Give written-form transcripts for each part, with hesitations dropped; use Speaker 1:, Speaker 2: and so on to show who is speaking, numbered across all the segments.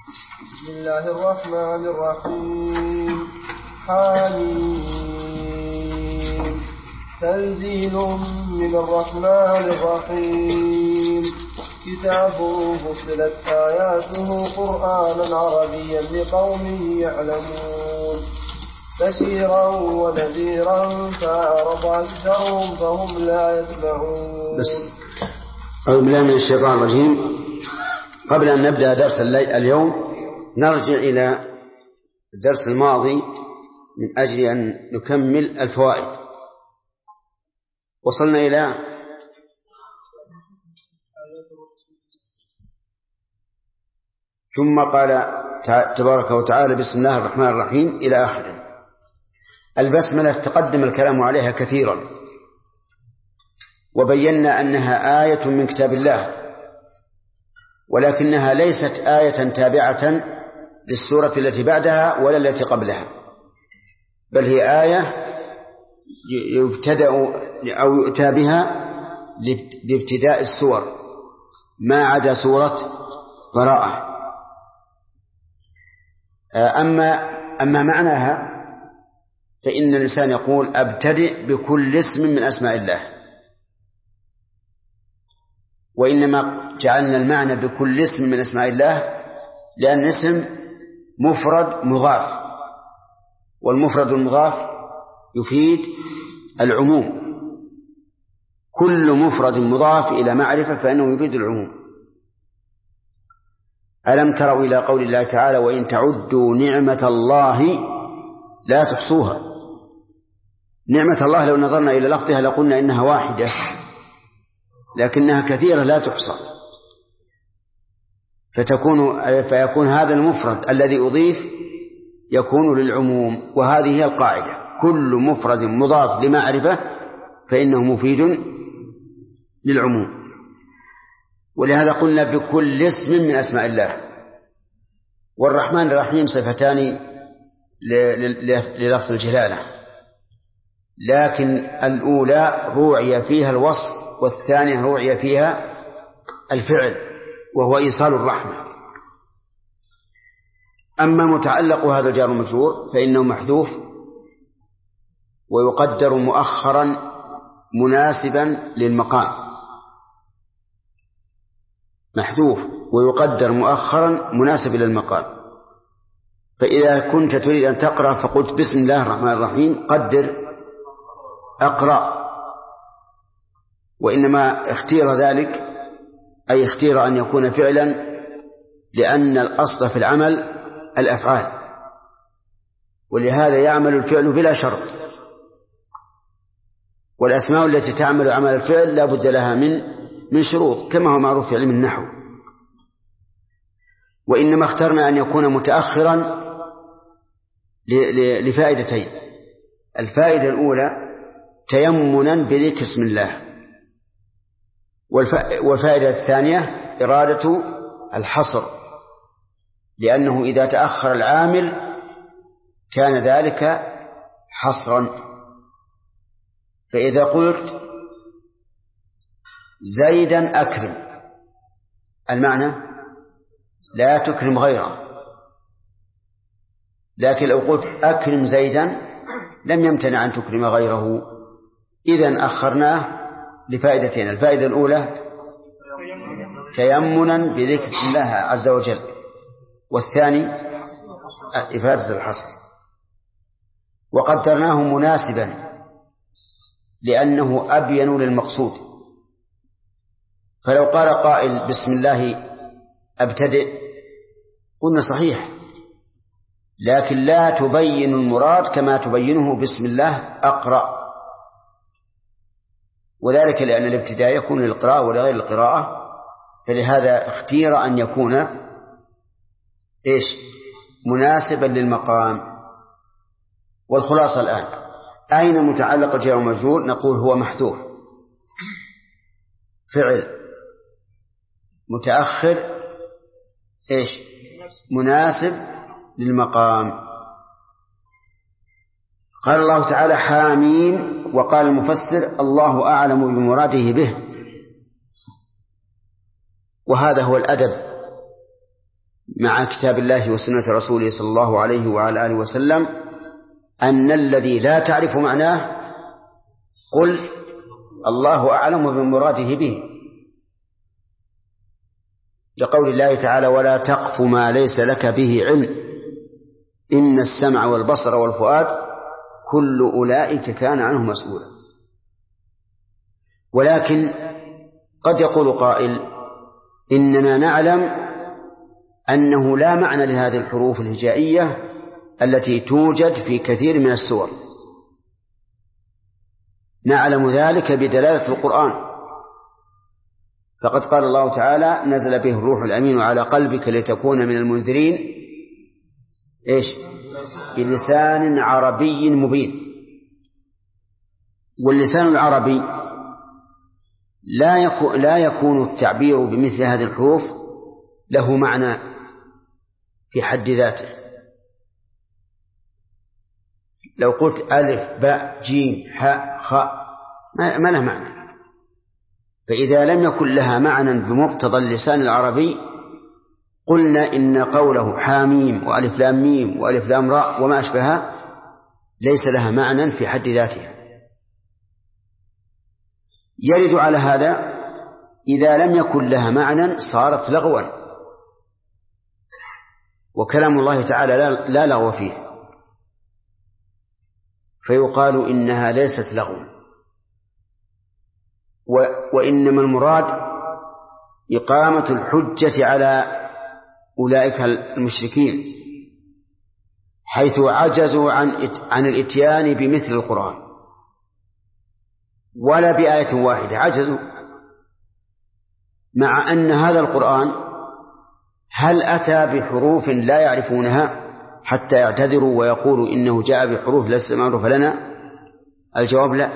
Speaker 1: بسم الله الرحمن الرحيم. حميم. تنزيل من الرحمن الرحيم. كتاب فصلت آياته قرآنا عربيا لقوم يعلمون بشيرا ونذيرا فأعرض أكثرهم فهم لا يسمعون.
Speaker 2: أعوذ بالله من الشيطان الرجيم. قبل أن نبدأ درس اليوم نرجع إلى الدرس الماضي من أجل أن نكمل الفوائد. وصلنا إلى ثم قال تبارك وتعالى بسم الله الرحمن الرحيم إلى آخره. البسملة تقدم الكلام عليها كثيرا وبينا أنها آية من كتاب الله، ولكنها ليست آية تابعة للسورة التي بعدها ولا التي قبلها، بل هي آية يبتدأ أو يؤتى بها لابتداء السور ما عدا سورة براءة. أما معناها فإن الإنسان يقول أبتدئ بكل اسم من أسماء الله، وإنما جعلنا المعنى بكل اسم من أسماء الله لأن اسم مفرد مضاف، والمفرد المضاف يفيد العموم. كل مفرد مضاف إلى معرفة فإنه يفيد العموم. ألم تروا إلى قول الله تعالى وإن تعدوا نعمة الله لا تحصوها. نعمة الله لو نظرنا إلى لفظها لقلنا إنها واحدة، لكنها كثيرة لا تحصى، فيكون هذا المفرد الذي أضيف يكون للعموم. وهذه هي القاعدة، كل مفرد مضاف لمعرفة فإنه مفيد للعموم. ولهذا قلنا بكل اسم من أسماء الله. والرحمن الرحيم صفتان للفظ الجلالة، لكن الأولى روعي فيها الوصف والثانية روعي فيها الفعل وهو إيصال الرحمة. أما متعلق هذا الجار المجرور فإنه محذوف ويقدر مؤخرا مناسبا للمقام. محذوف ويقدر مؤخرا مناسبا للمقام. فإذا كنت تريد أن تقرأ فقلت بسم الله الرحمن الرحيم قدر أقرأ، وإنما اختير ذلك أي اختير أن يكون فعلا لأن الأصل في العمل الأفعال، ولهذا يعمل الفعل بلا شرط. والأسماء التي تعمل عمل الفعل لا بد لها من شروط كما هو معروف في علم النحو. وإنما اخترنا أن يكون متأخرا لفائدتين. الفائدة الأولى تيمنا بذكر اسم الله، والفائدة الثانية إرادة الحصر، لأنه إذا تأخر العامل كان ذلك حصرا. فإذا قلت زيدا أكرم المعنى لا تكرم غيره، لكن لو قلت أكرم زيدا لم يمتنع أن تكرم غيره. إذن أخرناه لفائدتين. الفائدة الأولى تيمنا بذكر الله عز وجل، والثاني إفادة الحصر. وقدرناه مناسبا لأنه أبين للمقصود. فلو قال قائل بسم الله أبتدئ قلنا صحيح، لكن لا تبين المراد كما تبينه بسم الله أقرأ، وذلك لأن الابتداء يكون للقراءة ولغير القراءة، فلهذا اختير أن يكون مناسبا للمقام. والخلاصة الآن أين متعلق الجار والمجرور؟ نقول هو محذوف، فعل متأخر مناسب للمقام. قال الله تعالى حاميم، وقال المفسر الله أعلم بمراده به. وهذا هو الأدب مع كتاب الله وسنة رسوله صلى الله عليه وعلى آله وسلم أن الذي لا تعرف معناه قل الله أعلم بمراده به، لقول الله تعالى ولا تقف ما ليس لك به علم إن السمع والبصر والفؤاد كل أولئك كان عنه مسؤولا. ولكن قد يقول قائل إننا نعلم أنه لا معنى لهذه الحروف الهجائية التي توجد في كثير من السور، نعلم ذلك بدلالة القرآن، فقد قال الله تعالى نزل به الروح الأمين على قلبك لتكون من المنذرين بلسان عربي مبين. واللسان العربي لا يكون التعبير بمثل هذه الحروف له معنى في حد ذاته. لو قلت ألف باء جيم حاء خاء ما لها معنى، فإذا لم يكن لها معنى بمقتضى اللسان العربي قلنا إن قوله حاميم وألف لام ميم وألف لام راء وما أشبهها ليس لها معنى في حد ذاتها. يرد على هذا إذا لم يكن لها معنى صارت لغوا، وكلام الله تعالى لا لغو فيه، فيقال إنها ليست لغوا، وإنما المراد إقامة الحجة على أولئك المشركين حيث عجزوا عن الإتيان بمثل القرآن ولا بآية واحدة، عجزوا، مع أن هذا القرآن هل أتى بحروف لا يعرفونها حتى يعتذروا ويقولوا إنه جاء بحروف ليست معروفة لنا؟ الجواب لا،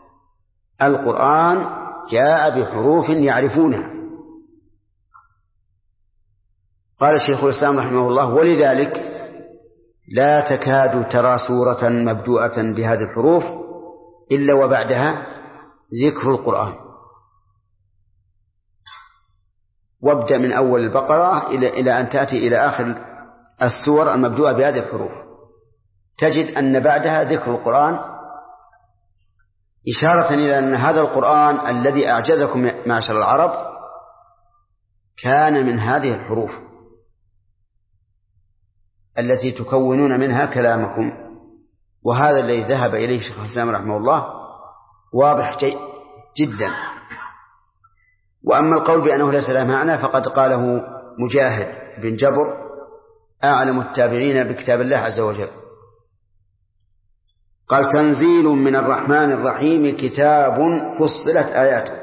Speaker 2: القرآن جاء بحروف يعرفونها. قال الشيخ الإسلام رحمه الله ولذلك لا تكاد ترى سورة مبدوءة بهذه الحروف إلا وبعدها ذكر القرآن، وابدأ من أول البقرة إلى أن تأتي إلى آخر السور المبدوءة بهذه الحروف تجد أن بعدها ذكر القرآن، إشارة إلى أن هذا القرآن الذي أعجزكم معشر العرب كان من هذه الحروف التي تكونون منها كلامكم. وهذا الذي ذهب إليه شيخ الإسلام رحمه الله واضح جدا. وأما القول بأنه ليس له معنى فقد قاله مجاهد بن جبر أعلم التابعين بكتاب الله عز وجل، قال تنزيل من الرحمن الرحيم كتاب فصلت آياته.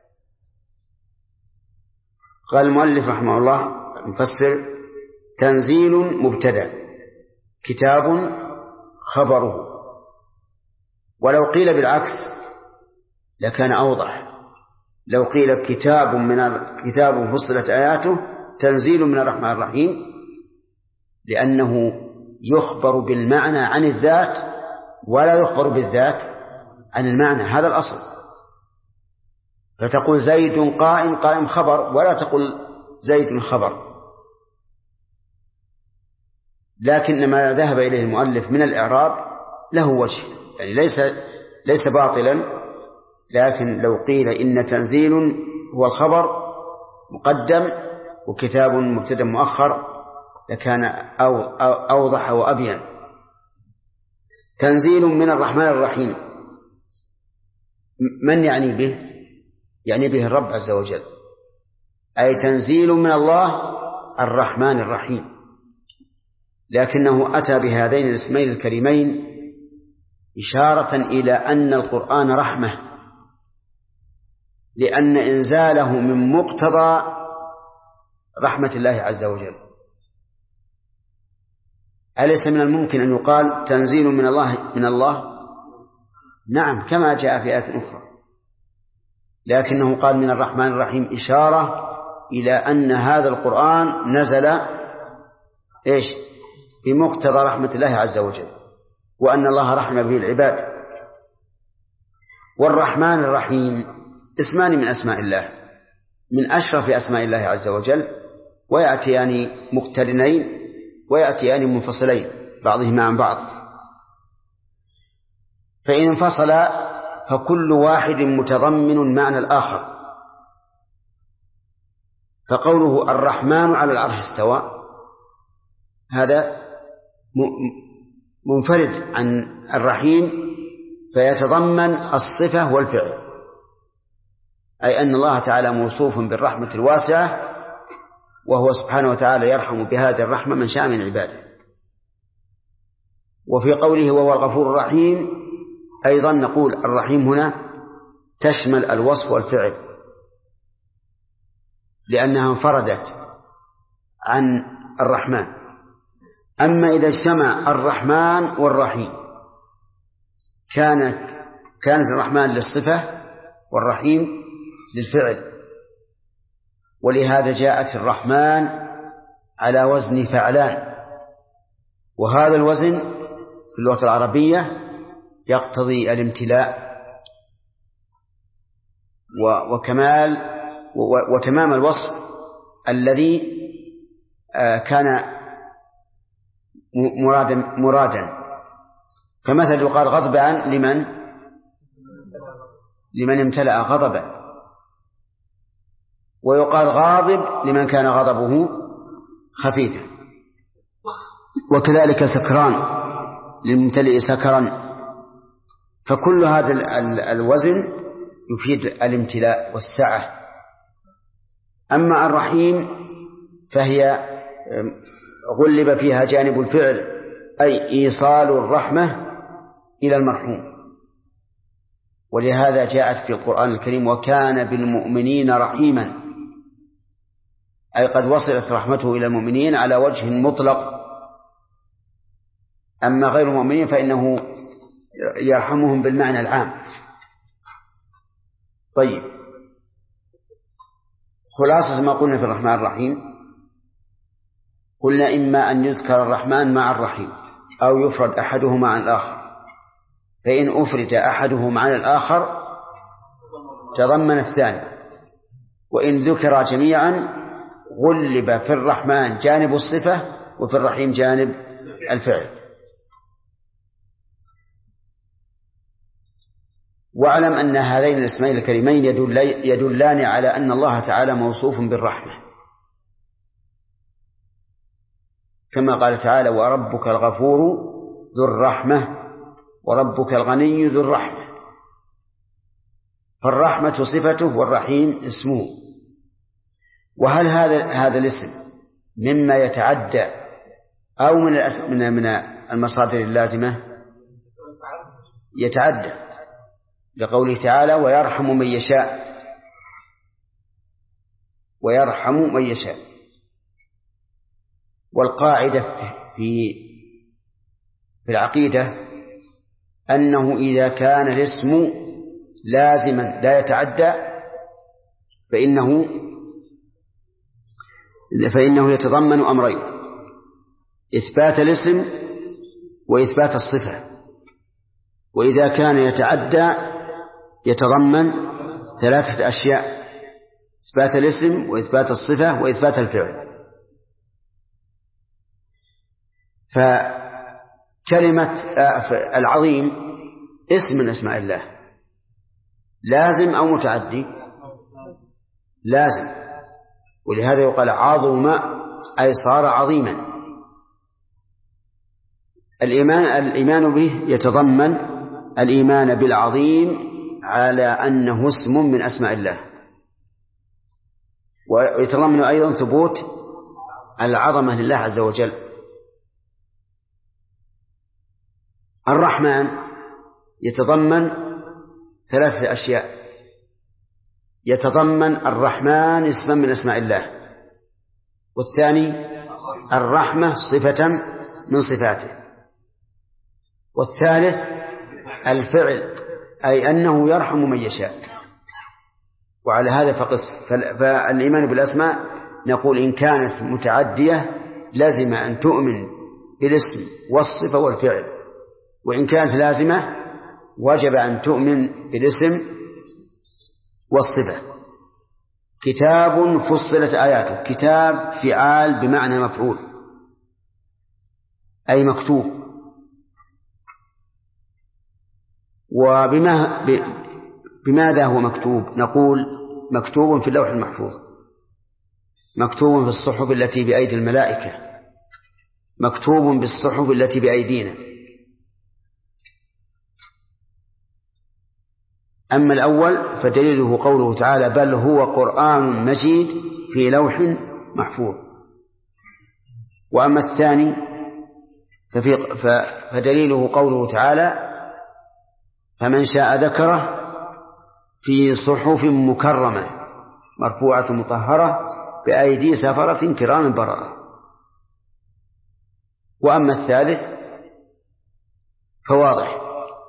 Speaker 2: قال المؤلف رحمه الله مفسر تنزيل مبتدأ كتاب خبره، ولو قيل بالعكس لكان أوضح، لو قيل كتاب فصلت آياته تنزيل من الرحمن الرحيم، لأنه يخبر بالمعنى عن الذات ولا يخبر بالذات عن المعنى، هذا الأصل. فتقول زيد قائم، قائم خبر، ولا تقول زيد خبر. لكن ما ذهب إليه المؤلف من الإعراب له وجه، يعني ليس باطلا، لكن لو قيل إن تنزيل هو الخبر مقدم وكتاب مبتدأ مؤخر لكان أوضح وأبين. تنزيل من الرحمن الرحيم من يعني به؟ يعني به الرب عز وجل، أي تنزيل من الله الرحمن الرحيم، لكنه أتى بهذين الاسمين الكريمين إشارة إلى أن القرآن رحمة، لأن إنزاله من مقتضى رحمة الله عز وجل. أليس من الممكن أن يقال تنزيل من الله؟ نعم، كما جاء في آيات أخرى، لكنه قال من الرحمن الرحيم إشارة إلى أن هذا القرآن نزل بمقتضى رحمة الله عز وجل، وأن الله رحم به العباد. والرحمن الرحيم اسمان من أسماء الله، من أشرف أسماء الله عز وجل، ويأتيان مقترنين ويأتيان منفصلين بعضهما عن بعض. فإن انفصل فكل واحد متضمن معنى الآخر. فقوله الرحمن على العرش استوى هذا منفرد عن الرحيم، فيتضمن الصفة والفعل، أي أن الله تعالى موصوف بالرحمة الواسعة، وهو سبحانه وتعالى يرحم بهذه الرحمة من شاء من عباده. وفي قوله وهو الغفور الرحيم أيضا نقول الرحيم هنا تشمل الوصف والفعل، لأنها انفردت عن الرحمن. أما إذا اجتمع الرحمن والرحيم كانت الرحمن للصفة والرحيم للفعل، ولهذا جاءت الرحمن على وزن فعلان، وهذا الوزن في اللغة العربية يقتضي الامتلاء وكمال وتمام الوصف الذي كان مرادا. فمثل يقال غضبان لمن امتلأ غضبا، ويقال غاضب لمن كان غضبه خفيفا، وكذلك سكران للممتلئ سكرا. فكل هذا الوزن يفيد الامتلاء والسعة. أما الرحيم فهي غلب فيها جانب الفعل، أي إيصال الرحمة إلى المرحوم، ولهذا جاءت في القرآن الكريم وكان بالمؤمنين رحيما، أي قد وصلت رحمته إلى المؤمنين على وجه مطلق. أما غير المؤمنين فإنه يرحمهم بالمعنى العام. طيب، خلاصة ما قلنا في الرحمن الرحيم، قلنا إما أن يذكر الرحمن مع الرحيم أو يفرد أحدهما عن الآخر، فإن أفرد أحدهما عن الآخر تضمن الثاني، وإن ذكر جميعا غلب في الرحمن جانب الصفة وفي الرحيم جانب الفعل. واعلم أن هذين الاسمين الكريمين يدلان على أن الله تعالى موصوف بالرحمة، كما قال تعالى وربك الغفور ذو الرحمة وربك الغني ذو الرحمة. فالرحمة صفته والرحيم اسمه. وهل هذا الاسم مما يتعدى أو من المصادر اللازمة؟ يتعدى، لقوله تعالى ويرحم من يشاء، ويرحم من يشاء. والقاعدة في العقيدة أنه إذا كان الاسم لازما لا يتعدى فإنه يتضمن أمرين: إثبات الاسم وإثبات الصفة. وإذا كان يتعدى يتضمن ثلاثة أشياء: إثبات الاسم وإثبات الصفة وإثبات الفعل. فكلمة العظيم اسم من أسماء الله، لازم أو متعدي؟ لازم، ولهذا يقال عظم أي صار عظيما. الإيمان به يتضمن الإيمان بالعظيم على أنه اسم من أسماء الله، ويتضمن أيضا ثبوت العظمة لله عز وجل. الرحمن يتضمن ثلاثة أشياء: يتضمن الرحمن اسما من أسماء الله، والثاني الرحمة صفة من صفاته، والثالث الفعل أي أنه يرحم من يشاء. وعلى هذا فقس. فالإيمان بالأسماء نقول إن كانت متعدية لازم أن تؤمن بالاسم والصفة والفعل، وإن كانت لازمة وجب أن تؤمن بالاسم والصفة. كتاب فصلت آياته. كتاب فعال بمعنى مفعول، أي مكتوب. بماذا هو مكتوب؟ نقول مكتوب في اللوح المحفوظ، مكتوب في الصحف التي بأيدي الملائكة، مكتوب بالصحف التي بأيدينا. أما الأول فدليله قوله تعالى بل هو قرآن مجيد في لوح محفوظ. وأما الثاني فدليله قوله تعالى فمن شاء ذكره في صحف مكرمة مرفوعة مطهرة بأيدي سفرة كرام بررة. وأما الثالث فواضح،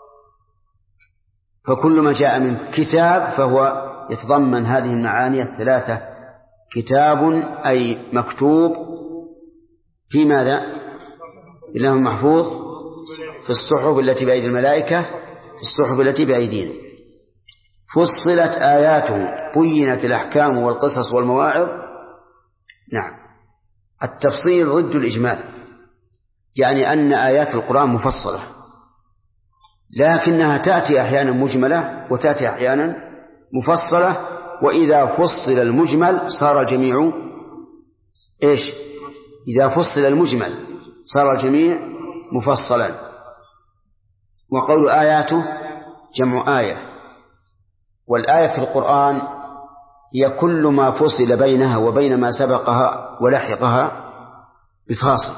Speaker 2: فكل ما جاء من كتاب فهو يتضمن هذه المعاني الثلاثة. كتاب أي مكتوب في ماذا؟ في اللوح المحفوظ، في الصحف التي بأيدي الملائكة، في الصحف التي بأيدينا. فصلت آياته بينت الأحكام والقصص والمواعظ. نعم، التفصيل ضد الإجمال، يعني أن آيات القرآن مفصلة، لكنها تأتي أحيانا مجملة وتأتي أحيانا مفصلة. وإذا فصل المجمل صار الجميع إيش؟ إذا فصل المجمل صار الجميع مفصلا. وقول آياته جمع آية، والآية في القرآن هي كل ما فصل بينها وبين ما سبقها ولحقها بفاصل.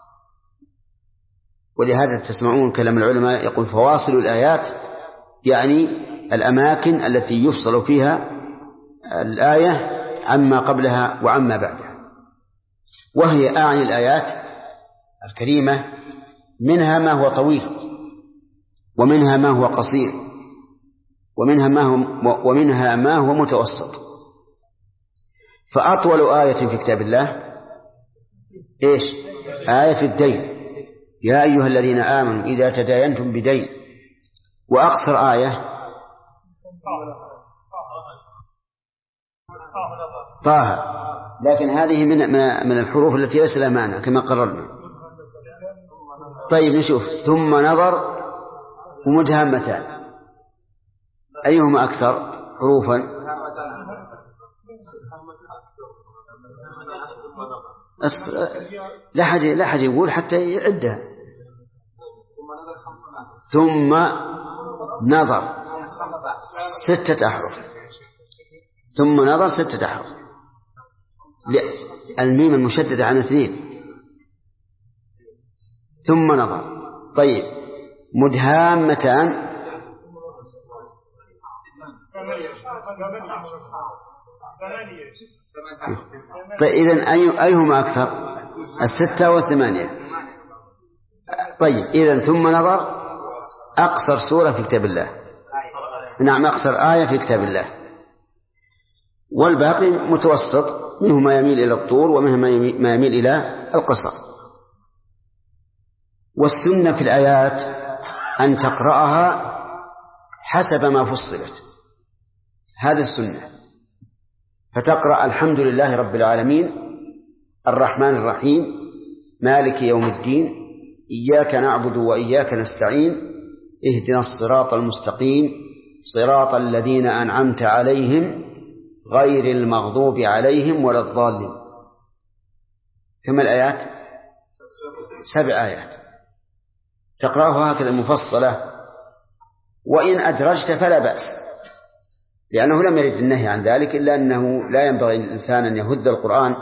Speaker 2: ولهذا تسمعون كلام العلماء يقول فواصل الآيات، يعني الأماكن التي يفصل فيها الآية عما قبلها وعما بعدها. وهي أعني الآيات الكريمة منها ما هو طويل، ومنها ما هو قصير، ومنها ما هو متوسط. فأطول آية في كتاب الله إيش؟ آية الدين، يا أيها الذين آمنوا إذا تداينتم بدين. وأقصر آية طه، لكن هذه من الحروف التي ليس لها معنى كما قررنا. طيب نشوف ثم نظر ومدهامتان، أيهما أكثر حروفا؟ لا حد يقول حتى يعدها. ثم نظر 6 أحرف، ثم نظر 6 أحرف، الميم المشددة عن 2. ثم نظر. طيب مدهامتان طيب إذن أيهما أكثر؟ 6 و8. طيب إذن ثم نظر أقصر سورة في كتاب الله، نعم أقصر آية في كتاب الله، والباقي متوسط، منه ما يميل إلى الطول ومنه ما يميل إلى القصر. والسنة في الآيات أن تقرأها حسب ما فصلت، هذا السنة. فتقرأ الحمد لله رب العالمين الرحمن الرحيم مالك يوم الدين إياك نعبد وإياك نستعين اهدنا الصراط المستقيم صراط الذين أنعمت عليهم غير المغضوب عليهم ولا الضالين. كم الآيات؟ 7 آيات تقرأها هكذا مفصلة. وإن أدرجت فلا بأس، لأنه لم يرد النهي عن ذلك، إلا أنه لا ينبغي للإنسان أن يهد القرآن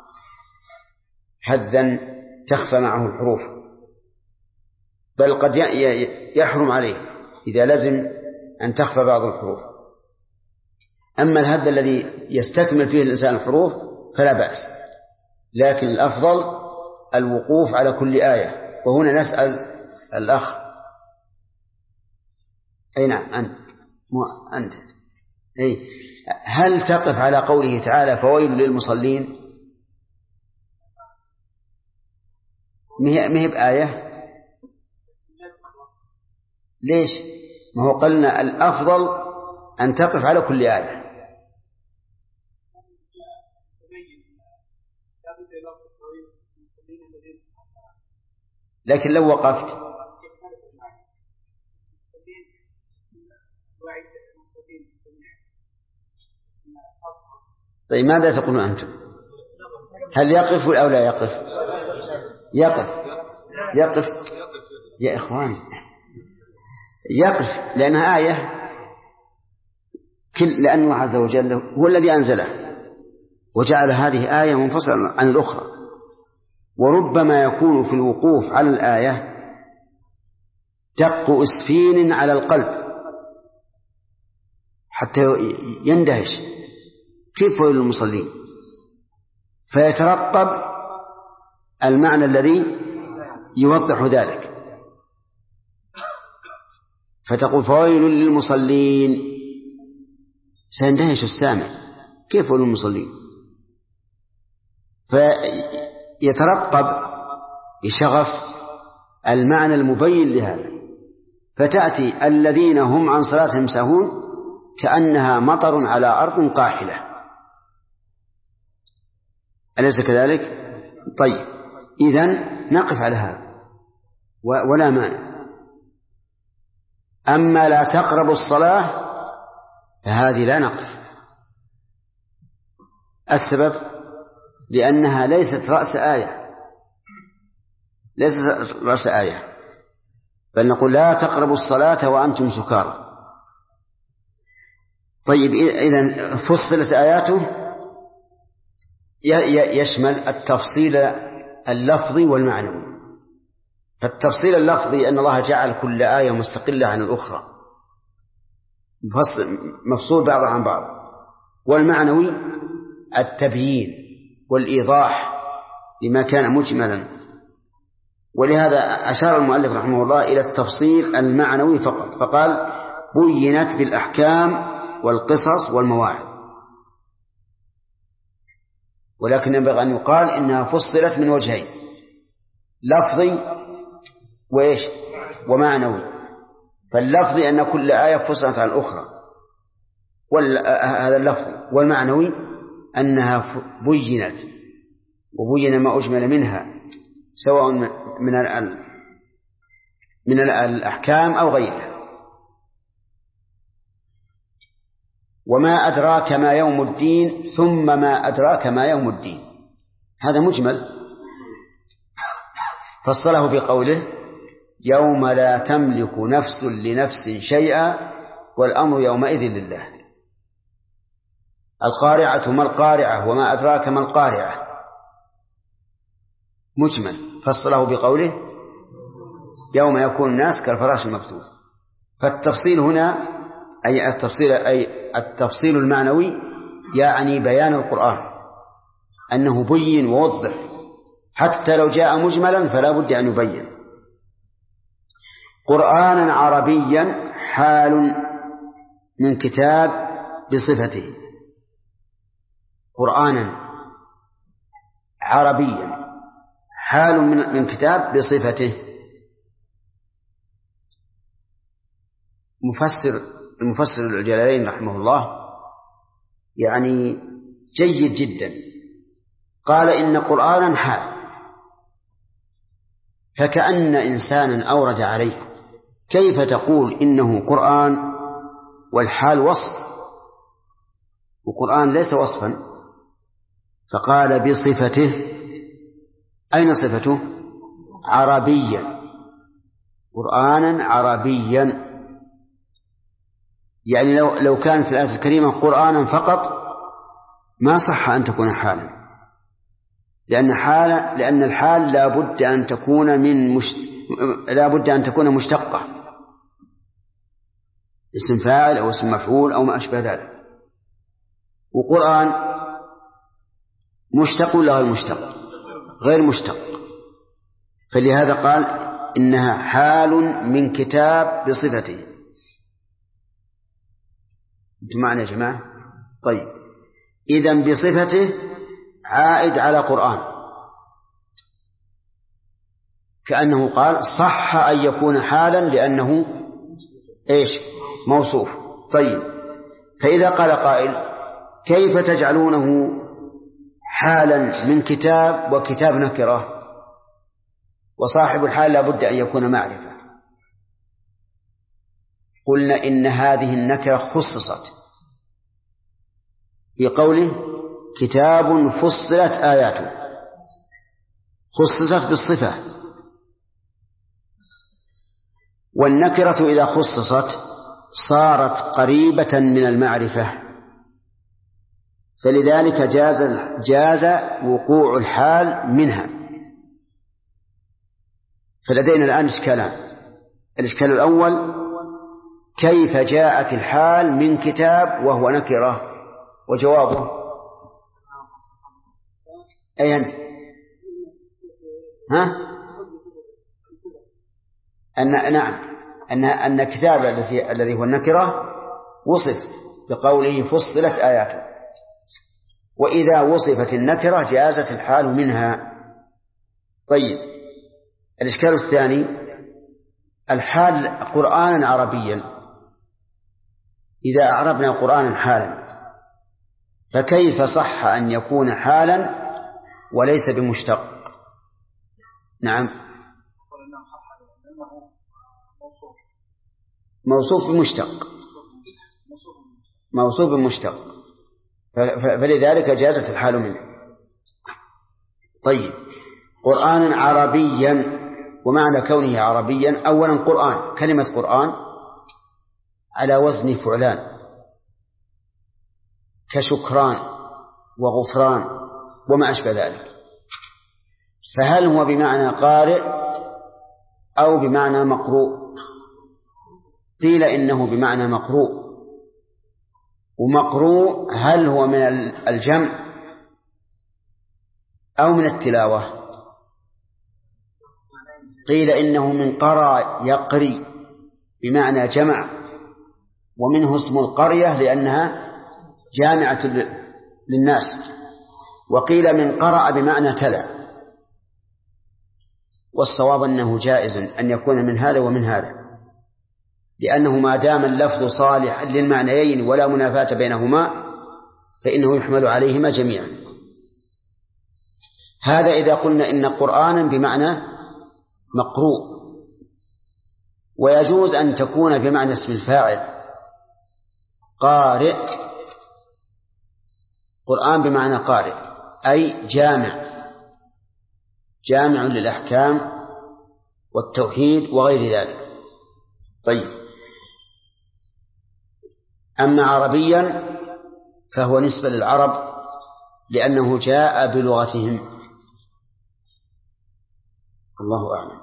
Speaker 2: هدا تخفى معه الحروف، بل قد يحرم عليه إذا لزم أن تخفى بعض الحروف. أما الهد الذي يستكمل فيه الإنسان الحروف فلا بأس، لكن الأفضل الوقوف على كل آية. وهنا نسأل الأخ، أي نعم أنت أي هل تقف على قوله تعالى فويل للمصلين؟ ما هي بآية؟ ليش؟ ما هو قلنا الأفضل أن تقف على كل آية. لكن لو وقفت طيب ماذا تقولون أنتم؟ هل يقف أو لا يقف؟ يقف يا إخوان، يقف لأنها آية، لأن الله عز وجل هو الذي أنزله وجعل هذه آية منفصلة عن الأخرى. وربما يكون في الوقوف على الآية دق إسفين على القلب حتى يندهش كيف هو المصلين، فيترقب المعنى الذي يوضح ذلك، فتقول فويل للمصلين، سيندهش السامع كيف هو المصلين، فيترقب بشغف المعنى المبين لهذا، فتأتي الذين هم عن صلاتهم ساهون كأنها مطر على أرض قاحلة، أليس كذلك؟ طيب إذن نقف على هذا ولا مانع. أما لا تقربوا الصلاة فهذه لا نقف. السبب لأنها ليست رأس آية، ليست رأس آية، بل نقول لا تقربوا الصلاة وأنتم سكارى. طيب إذن فصلت آياته يشمل التفصيل اللفظي والمعنوي. فالتفصيل اللفظي أن الله جعل كل آية مستقلة عن الأخرى، مفصول بعضها عن بعض. والمعنوي التبيين والإيضاح لما كان مجملا، ولهذا أشار المؤلف رحمه الله إلى التفصيل المعنوي فقط، فقال بينت بالأحكام والقصص والمواعظ. ولكن ينبغي أن يقال إنها فصلت من وجهين، لفظي وإيش ومعنوي. فاللفظي أن كل آية فصلت عن الأخرى، هذا اللفظ. والمعنوي أنها بينت وبين ما أجمل منها سواء من الأحكام أو غيرها. وما أدراك ما يوم الدين ثم ما أدراك ما يوم الدين، هذا مجمل، فصله بقوله يوم لا تملك نفس لنفس شيئا والأمر يومئذ لله. القارعة ما القارعة وما أدراك ما القارعة مجمل، فصله بقوله يوم يكون الناس كالفراش المبثوث. فالتفصيل هنا أي التفصيل المعنوي يعني بيان القرآن، أنه بين ووضح، حتى لو جاء مجملا فلا بد أن يبين. قرآنا عربيا حال من كتاب بصفته، قرآنا عربيا حال من كتاب بصفته. المفسر الجلالين رحمه الله يعني جيد جدا، قال إن قرآنا حال، فكأن إنسانا أورد عليه كيف تقول إنه قرآن والحال وصف، وقرآن ليس وصفا، فقال بصفته. أين صفته؟ عربيا، قرآنا عربيا. يعني لو كانت الآية الكريمة قرآنا فقط ما صح أن تكون حالا، لأن الحال لا بد أن تكون مشتقة، اسم فاعل أو اسم مفعول أو ما أشبه ذلك. وقرآن مشتق ولا غير مشتق؟ غير مشتق، فلهذا قال إنها حال من كتاب بصفته. أنتم معنا يا جماعة؟ طيب، إذن بصفته عائد على قرآن، كأنه قال صح أن يكون حالا لأنه إيش؟ موصوف. طيب، فإذا قال قائل كيف تجعلونه حالا من كتاب وكتاب نكرة، وصاحب الحال لا بد أن يكون معرفة. قلنا إن هذه النكرة خصصت في قوله كتاب فصلت آياته، خصصت بالصفة. والنكرة إذا خصصت صارت قريبة من المعرفة، فلذلك جاز وقوع الحال منها. فلدينا الآن إشكالان. الإشكال الأول: كيف جاءت الحال من كتاب وهو نكرة؟ وجوابه أي أنت؟ نعم، أن الكتاب الذي هو النكرة وصف بقوله فصلت آياته، وإذا وصفت النكرة جازت الحال منها. طيب، الإشكال الثاني: الحال قرآنا عربيا، إذا أعربنا قرآنا حالا فكيف صح أن يكون حالا وليس بمشتق؟ نعم، موصوف بمشتق، فلذلك جازت الحال منه. طيب، قرآنا عربيا، ومعنى كونه عربيا أولا قرآن، كلمة قرآن على وزن فعلان، كشكران وغفران وما أشبه ذلك، فهل هو بمعنى قارئ أو بمعنى مقروء؟ قيل إنه بمعنى مقروء. ومقروء هل هو من الجمع أو من التلاوة؟ قيل إنه من قرأ يقري بمعنى جمع، ومنه اسم القرية لأنها جامعة للناس. وقيل من قرأ بمعنى تلا. والصواب أنه جائز أن يكون من هذا ومن هذا، لأنه ما دام اللفظ صالح للمعنيين ولا منافاة بينهما فإنه يحمل عليهما جميعا. هذا إذا قلنا إن قرآنا بمعنى مقروء. ويجوز أن تكون بمعنى اسم الفاعل، قارئ، قرآن بمعنى قارئ أي جامع للأحكام والتوحيد وغير ذلك. طيب، أما عربيا فهو نسبة للعرب لأنه جاء بلغتهم. الله أعلم.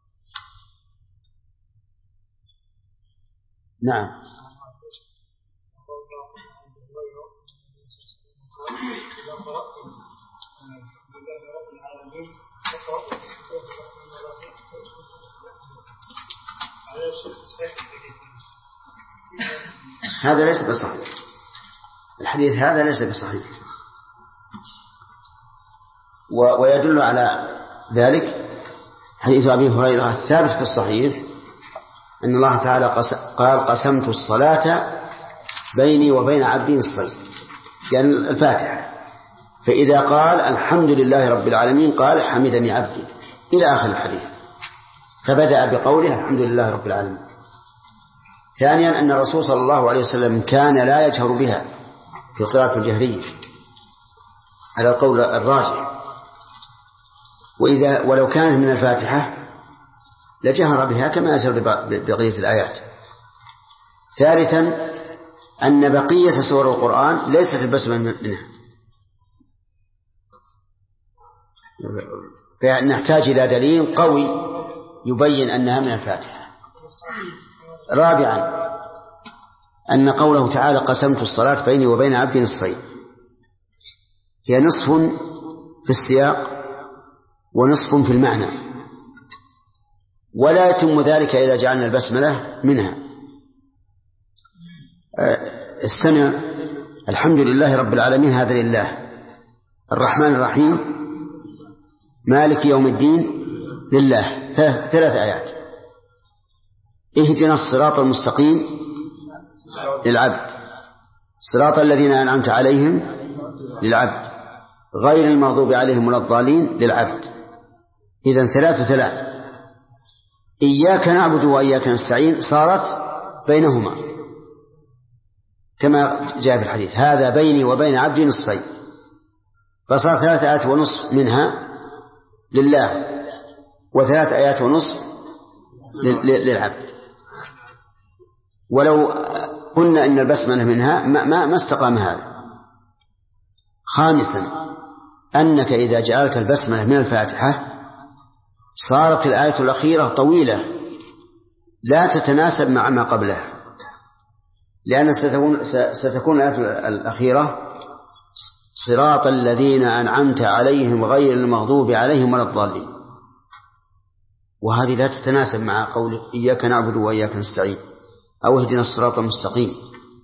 Speaker 2: نعم. هذا ليس بصحيح، الحديث هذا ليس بصحيح. ويدل على ذلك حديث أبي هريرة الثابت في الصحيح أن الله تعالى قال قسمت الصلاة بيني وبين عبدي نصفين، يعني الفاتحة، فإذا قال الحمد لله رب العالمين قال حمدني عبدي إلى آخر الحديث، فبدأ بقوله الحمد لله رب العالمين. ثانيا أن الرسول صلى الله عليه وسلم كان لا يجهر بها في صلاة الجهرية على القول الراجح، ولو كانت من الفاتحة لجهر بها كما يجهر بقية الآيات. ثالثا أن بقية سور القرآن ليست البسمة منها، فنحتاج إلى دليل قوي يبين أنها من الفاتحة. رابعا أن قوله تعالى قسمت الصلاة بيني وبين عبدي نصفين، هي نصف في السياق ونصف في المعنى، ولا يتم ذلك إذا جعلنا البسملة منها. استمع: الحمد لله رب العالمين، هذا لله. الرحمن الرحيم مالك يوم الدين لله. 3 آيات. اهدنا الصراط المستقيم للعبد، صراط الذين أنعمت عليهم للعبد، غير المغضوب عليهم ولا الضالين للعبد. إذن 3 إياك نعبد وإياك نستعين صارت بينهما كما جاء في الحديث هذا بيني وبين عبدي نصفين، فصار 3 آيات ونصف منها لله و3 آيات ونصف للعبد. ولو قلنا إن البسملة منها ما استقام هذا. 5 أنك إذا جعلت البسملة من الفاتحة صارت الآية الأخيرة طويلة لا تتناسب مع ما قبلها، لأن ستكون الآية الأخيرة صراط الذين أنعمت عليهم غير المغضوب عليهم ولا الضالين، وهذه لا تتناسب مع قول إياك نعبد وإياك نستعين أو اهدنا الصراط المستقيم،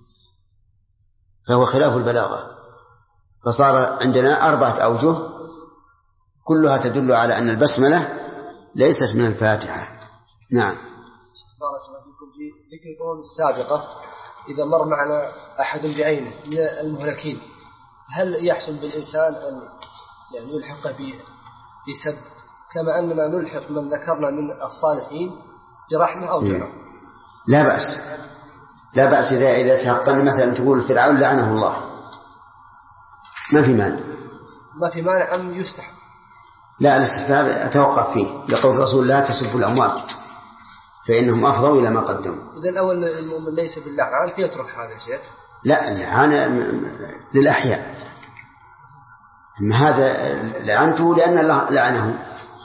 Speaker 2: فهو خلاف البلاغة. فصار عندنا 4 أوجه كلها تدل على أن البسملة ليست من الفاتحة. نعم.
Speaker 1: بارك الله فيكم. في ذكر القرون السابقة إذا مر معنا أحد بعينه من المهلكين هل يحصل بالإنسان أن يعني يلحق بسب كما أننا نلحق من ذكرنا من الصالحين برحمة أو جرم؟
Speaker 2: لا بأس، لا بأس إذا تحقن مثلا تقول فرعون لعنه الله ما في مانع،
Speaker 1: ما في مانع أم يستحب؟
Speaker 2: لا، الاستحباب أتوقف فيه لقول الرسول لا تسبوا الأموات فإنهم أفضوا إلى ما قدموا.
Speaker 1: إذن أول المؤمن ليس باللعان فيترك هذا الشيء؟
Speaker 2: لا، اللعان للأحياء، هذا لعنته لأن الله لعنه.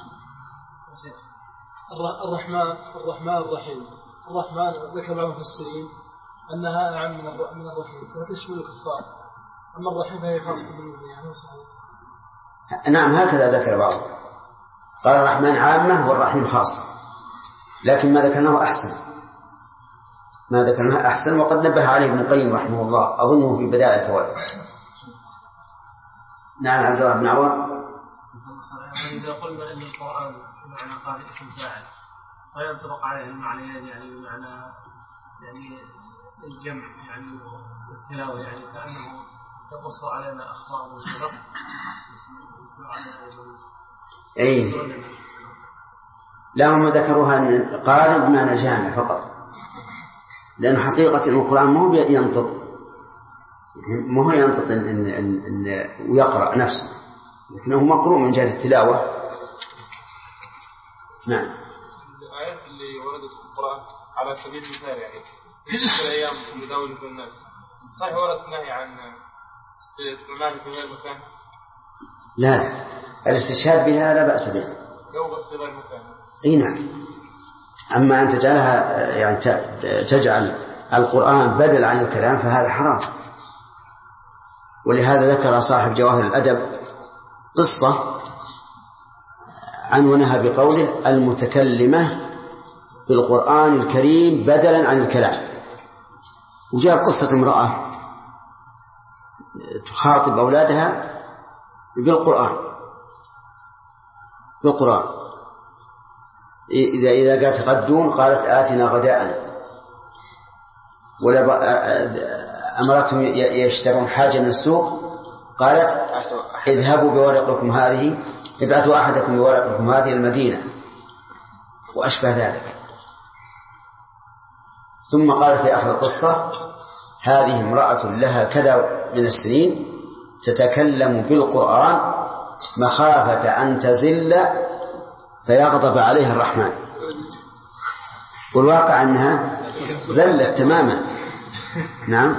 Speaker 3: الرحمن الرحيم. الرحمن ذكر بعض المفسرين أنها أعم من الرحيم فتشمل الكفار، أما الرحيم فهي خاصة بالمؤمنين. يعني صحيح.
Speaker 2: نعم هكذا ذكر بعض، قال الرحمن عامة والرحيم خاصة، لكن ما ذكرناه أحسن وقد نبه عليه ابن القيم رحمه الله أظنه في بداية الفوائد. نعم عبد الله بن عوض.
Speaker 4: إذا قلنا أن القرآن بمعنى قال اسم فاعل فينطبق عليه المعنيين يعني بمعنى يعني الجمع يعني والتلاوة يعني كأنه يقص علينا أخبار وسبق
Speaker 2: أي لا، هم ذكروها أن قارئ بمعنى جامع فقط، لأن حقيقة القرآن ما هو ينطق إن ويقرأ نفسه، لكنه مقروء من جهة التلاوة. نعم.
Speaker 5: الآيات اللي وردت في القرآن على سبيل المثال يعني في الأيام مداولة الناس صحيح ورد نهي عن استعمال في غير مكان؟
Speaker 2: لا، الاستشهاد بها لا بأس به
Speaker 5: لو في غير مكان.
Speaker 2: اي نعم. أما أن تجعلها يعني تجعل القرآن بدل عن الكلام فهذا حرام. ولهذا ذكر صاحب جواهر الأدب قصة عنونها بقوله المتكلمة بالقرآن الكريم بدلا عن الكلام. وجاء قصة امرأة تخاطب أولادها بالقرآن إذا قالت تغدون قالت آتنا غداءنا، ولا أمرتهم يشترون حاجة من السوق قالت اذهبوا بورقكم هذه، ابعثوا أحدكم بورقكم هذه المدينة وأشبه ذلك. ثم قال في آخر القصة هذه امرأة لها كذا من السنين تتكلم بالقرآن مخافة أن تزل فيغضب عليها الرحمن، والواقع أنها ذلت تماما. نعم.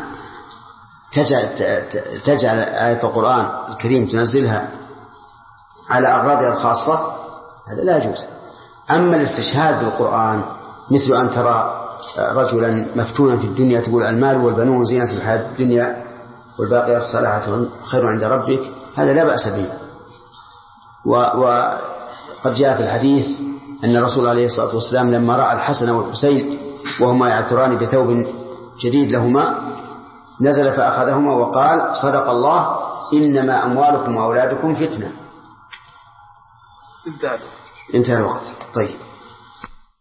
Speaker 2: تجعل آية القرآن الكريم تنزلها على أغراضها الخاصة هذا لا يجوز. أما الاستشهاد بالقرآن مثل أن ترى رجلا مفتونا في الدنيا تقول المال والبنون زينة الحياة الدنيا والباقيات الصالحات خير عند ربك، هذا لا بأس به. وقد جاء في الحديث أن الرسول عليه الصلاة والسلام لما رأى الحسن والحسين وهما يعثران بثوب جديد لهما نزل فأخذهما وقال صدق الله إنما أموالكم وأولادكم فتنة. انتهى الوقت. طيب.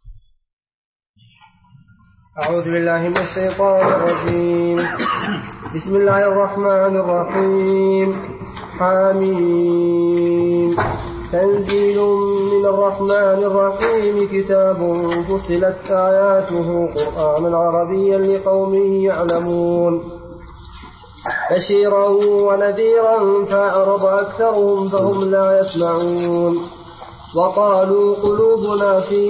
Speaker 1: أعوذ بالله من الشيطان الرجيم.
Speaker 6: بسم الله الرحمن الرحيم. حميم. تنزيل من الرحمن الرحيم. كتاب فصلت آياته قرآنا عربيا لقوم يعلمون. بشيرا ونذيرا فأعرض أكثرهم فهم لا يسمعون. وقالوا قلوبنا في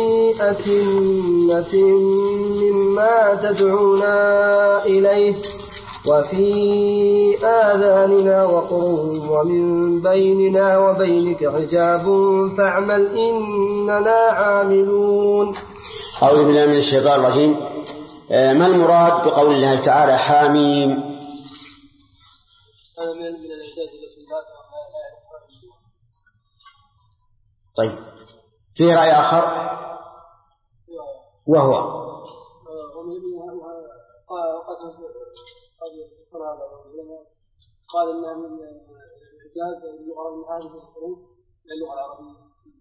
Speaker 6: أكنة مما تدعونا إليه وفي آذاننا وقر ومن بيننا وبينك حجاب فاعمل إننا عاملون.
Speaker 2: أعوذ بالله من الشيطان الرجيم. ما المراد بقول الله تعالى حاميم؟
Speaker 3: هذا من الإعداد التي لا يعرفها.
Speaker 2: طيب، في رأي آخر وهو
Speaker 3: قال إنها من الإعجاز اللغة من هذه الحروف للغة العربية،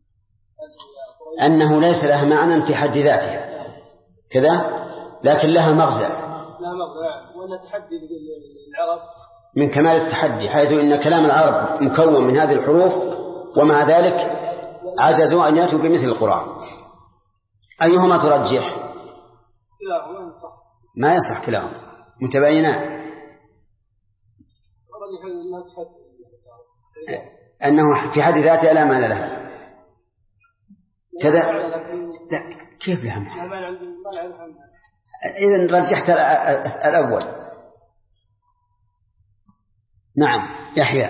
Speaker 2: أنه ليس لها معنى في حد ذاتها كذا، لكن لها مغزى.
Speaker 3: لها مغزى، وأنها تحدي للعرب
Speaker 2: من كمال التحدي، حيث إن كلام العرب مكون من هذه الحروف ومع ذلك عجزوا أن يأتوا بمثل القرآن. أيهما ترجح؟ ما يصح كلاهما متباينان. أنه في حد ذاته لا معنى لها كذا. لا، كيف لها معنى؟ إذن رجحت الأول. نعم يحيى،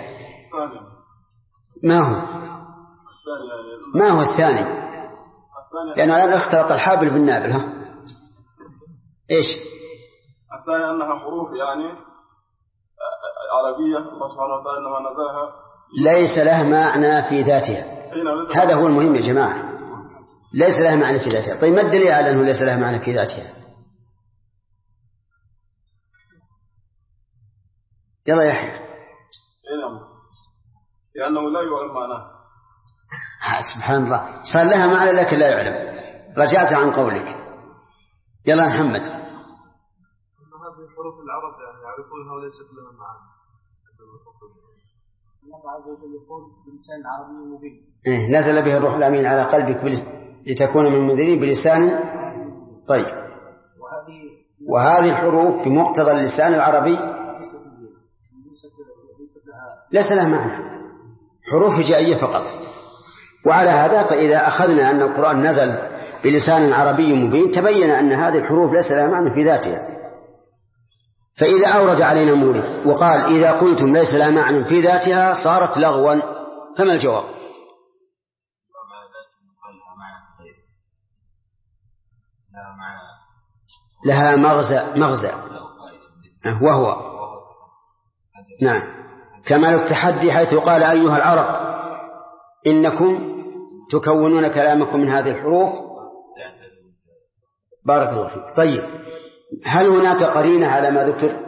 Speaker 2: ما هو الثاني؟ لأنه الآن اختلط الحابل بالنابل. إيش
Speaker 7: الثاني؟ أنها حروف يعني عربية، الله سبحانه وتعالى إنما نزلها
Speaker 2: ليس لها معنى في ذاتها. هذا هو المهم يا جماعة، ليس لها معنى في ذاتها. طيب ما الدليل على أنه ليس لها معنى في ذاتها؟ يلا يحيى.
Speaker 7: لأنه لا يعلم معناه.
Speaker 2: سبحان الله، صار لها معنى لكن لا يعلم. رجعت عن قولك. يلا محمد.
Speaker 5: هذه حروف العرب يعني يعرفونها وليست لها معنى.
Speaker 3: الله عز وجل يقول بلسان عربي مبين.
Speaker 2: نزل به الروح الأمين على قلبك لتكون من المنذرين بلسان. طيب، وهذه الحروف بمقتضى اللسان العربي ليس لها معنى، حروف هجائية فقط. وعلى هذا فإذا أخذنا أن القرآن نزل بلسان عربي مبين تبين أن هذه الحروف ليس لها معنى في ذاتها. فإذا أورد علينا مورد وقال إذا قلتم ليس لها معنى في ذاتها صارت لغوا، فما الجواب؟ لها مغزى وهو نعم كمال التحدي، حيث قال أيها العرب إنكم تكونون كلامكم من هذه الحروف. بارك الله فيك. طيب، هل هناك قرينة على ما ذكر؟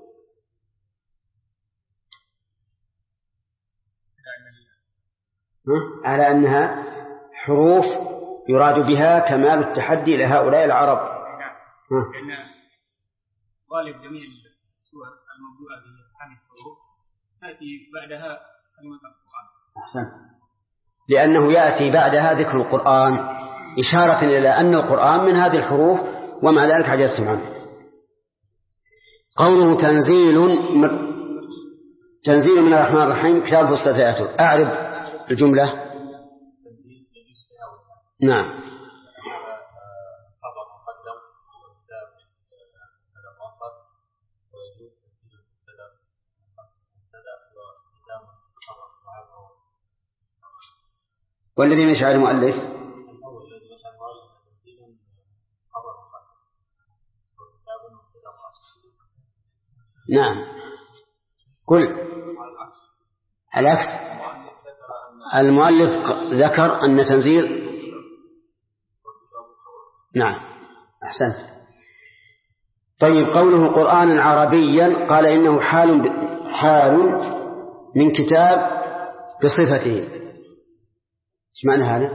Speaker 2: على أنها حروف يراد بها كمال التحدي لهؤلاء العرب.
Speaker 8: لأن غالب جميع السور الموضوعة بهذه الحروف تأتي بعدها كلمة القرآن.
Speaker 2: أحسنت، لأنه يأتي بعدها ذكر القرآن إشارة إلى أن القرآن من هذه الحروف ومع ذلك عجزتم عنه. قوله تنزيل من الرحمن الرحيم. كتاب فصلت آياته. أعرب الجملة. نعم. والذي من شعر المؤلف نعم. قل العكس. المؤلف ذكر أن تنزيل. نعم أحسنت. طيب، قوله قرآنا عربيا قال إنه حال من كتاب بصفته. ايش معنى هذا؟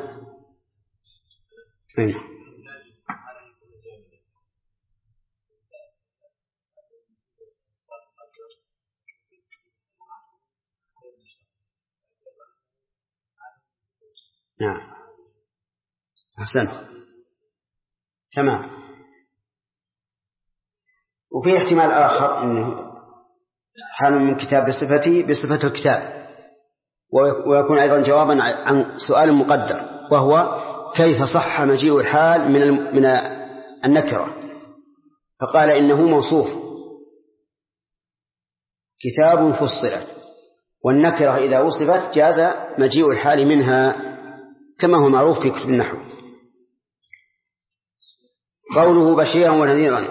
Speaker 2: نعم أحسنت تمام. وفي احتمال آخر أنه حال من كتاب بصفة الكتاب، ويكون أيضا جوابا عن سؤال مقدر، وهو كيف صح مجيء الحال من النكرة؟ فقال إنه موصوف كتاب فصلت، والنكرة إذا وصفت جاز مجيء الحال منها كما هو معروف في كتب النحو. قوله بشيرا ونذيرا،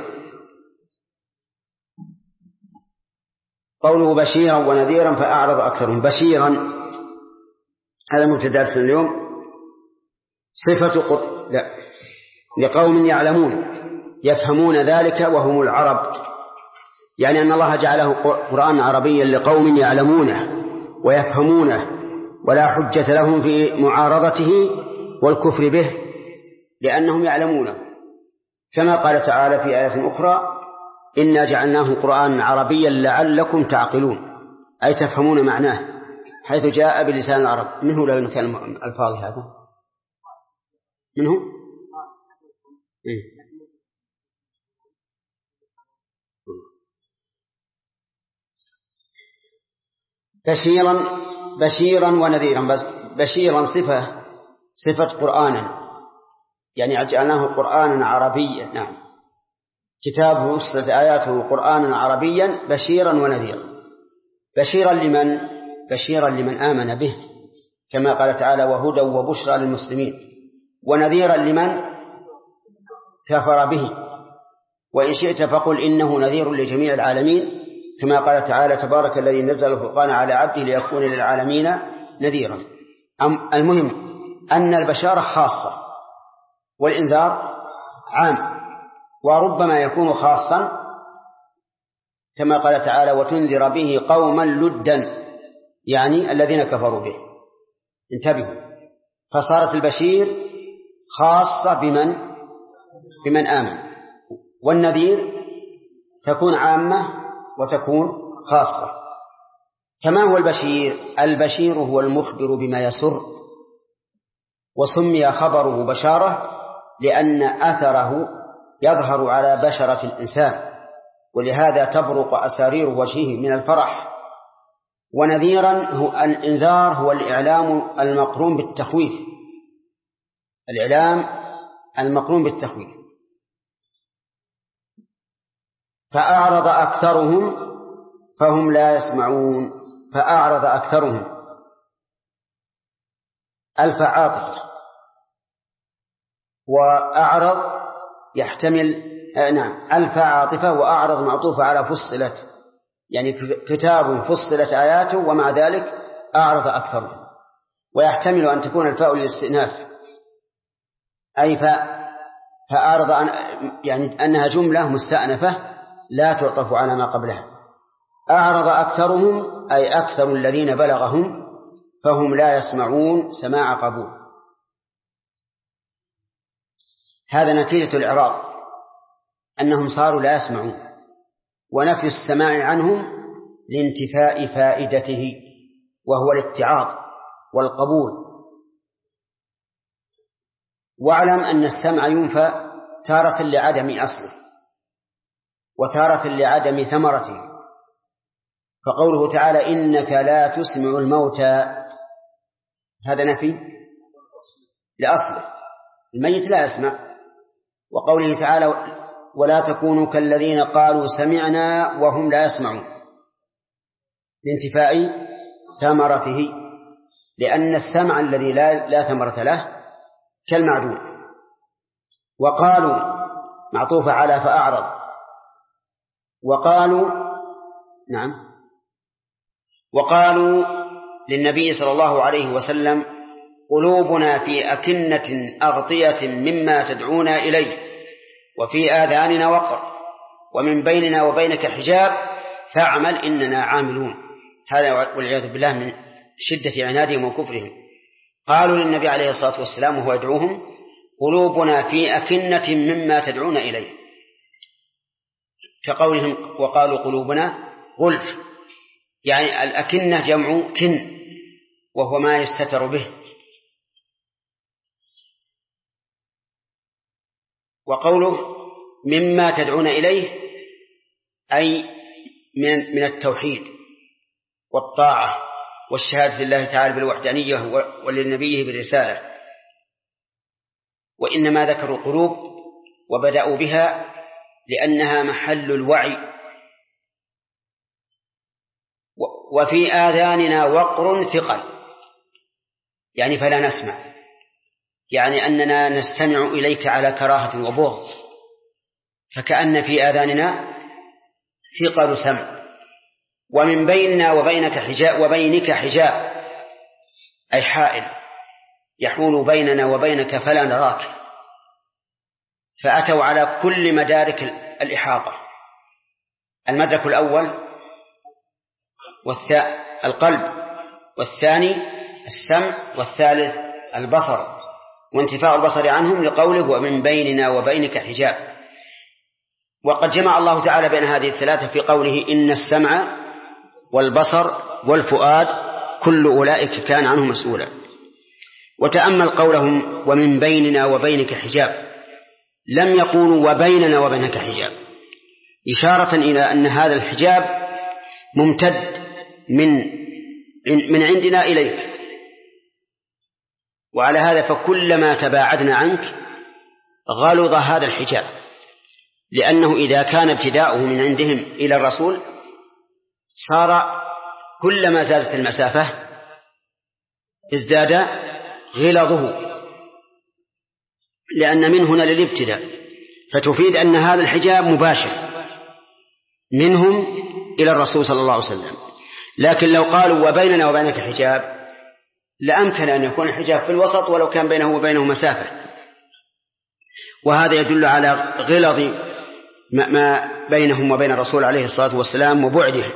Speaker 2: قوله بشيرا ونذيرا فأعرض أكثرهم. بشيرا هذا مبتدأ اليوم صفة لقوم يعلمون يفهمون ذلك وهم العرب، يعني أن الله جعله قرآن عربيا لقوم يعلمونه ويفهمونه ولا حجة لهم في معارضته والكفر به لأنهم يعلمونه، كما قال تعالى في آية أخرى إنا جعلناه قرآن عربيا لعلكم تعقلون، أي تفهمون معناه، حيث جاء بلسان العرب. منه لا يمكن الفاظ هذا منه بشيرا ونذيرا. بس بشيرا صفة قرآنا، يعني جعلناه قرآنا عربيا. نعم كتاب وصلت آياته قرآنا عربيا بشيرا ونذيرا. بشيرا لمن؟ بشيرا لمن آمن به كما قال تعالى وهدى وبشرى للمسلمين، ونذيرا لمن كفر به، وإن شئت فقل إنه نذير لجميع العالمين كما قال تعالى تبارك الذي نزل الفرقان على عبده ليكون للعالمين نذيرا. المهم أن البشارة خاصة والإنذار عام، وربما يكون خاصا كما قال تعالى وتنذر به قوما لدا، يعني الذين كفروا به. انتبهوا، فصارت البشير خاصة بمن آمن، والنذير تكون عامة وتكون خاصة. كما هو البشير؟ البشير هو المخبر بما يسر، وسمي خبره بشارة لأن أثره يظهر على بشرة الإنسان، ولهذا تبرق أسارير وجهه من الفرح. ونذيرا هو الإنذار، هو الإعلام المقرون بالتخويف، الإعلام المقرون بالتخويف. فأعرض أكثرهم فهم لا يسمعون. فأعرض أكثرهم ألف عاطفة، وأعرض يحتمل ألف عاطفة، وأعرض معطوفة على فصلت، يعني كتاب فصلت آياته ومع ذلك أعرض أكثرهم. ويحتمل أن تكون الفاء للاستئناف، أي فأعرض يعني أنها جملة مستأنفة لا تعطف على ما قبلها. أعرض أكثرهم أي أكثر الذين بلغهم فهم لا يسمعون سماع قبول. هذا نتيجة الإعراض، أنهم صاروا لا يسمعون، ونفي السماع عنهم لانتفاء فائدته وهو الاتعاظ والقبول. واعلم أن السمع ينفى تارة لعدم أصله وتارة لعدم ثمرته، فقوله تعالى إنك لا تسمع الموتى هذا نفي لأصله، الميت لا يسمع. وقوله تعالى ولا تكونوا كالذين قالوا سمعنا وهم لا يسمعون لانتفاء ثمرته، لأن السمع الذي لا ثمرة له كالمعدوم. وقالوا معطوفة على فأعرض، وقالوا للنبي صلى الله عليه وسلم قلوبنا في أكنة أغطية مما تدعونا إليه وفي آذاننا وقر ومن بيننا وبينك حجاب فاعمل إننا عاملون. هذا والعياذ بالله من شدة عنادهم وكفرهم. قالوا للنبي عليه الصلاة والسلام وهو يدعوهم قلوبنا في أكنة مما تدعون إليه، كقولهم وقالوا قلوبنا غلف، يعني الأكنة جمع كن وهو ما يستتر به. وقوله مما تدعون إليه أي من التوحيد والطاعة والشهادة لله تعالى بالوحدانية ولنبيه بالرسالة. وإنما ذكروا القلوب وبدأوا بها لأنها محل الوعي. وفي آذاننا وقر ثقل، يعني فلا نسمع، يعني أننا نستمع إليك على كراهة وبغض، فكأن في آذاننا ثقل سمع. ومن بيننا وبينك حجاب أي حائل يحول بيننا وبينك فلا نراك. فأتوا على كل مدارك الإحاطة. المدرك الأول القلب، والثاني السمع، والثالث البصر، وانتفاء البصر عنهم لقوله ومن بيننا وبينك حجاب. وقد جمع الله تعالى بين هذه الثلاثة في قوله إن السمع والبصر والفؤاد كل أولئك كان عنه مسؤولا. وتأمل قولهم ومن بيننا وبينك حجاب، لم يقولوا وبيننا وبينك حجاب، إشارة إلى أن هذا الحجاب ممتد من عندنا إليك. وعلى هذا فكلما تباعدنا عنك غلظ هذا الحجاب، لأنه إذا كان ابتداؤه من عندهم إلى الرسول صار كلما زادت المسافة ازداد غلظه، لأن من هنا للابتداء، فتفيد أن هذا الحجاب مباشر منهم إلى الرسول صلى الله عليه وسلم. لكن لو قالوا وبيننا وبينك حجاب لأمكن أن يكون الحجاب في الوسط ولو كان بينه وبينه مسافة، وهذا يدل على غلظ ما بينهم وبين الرسول عليه الصلاة والسلام وبعده.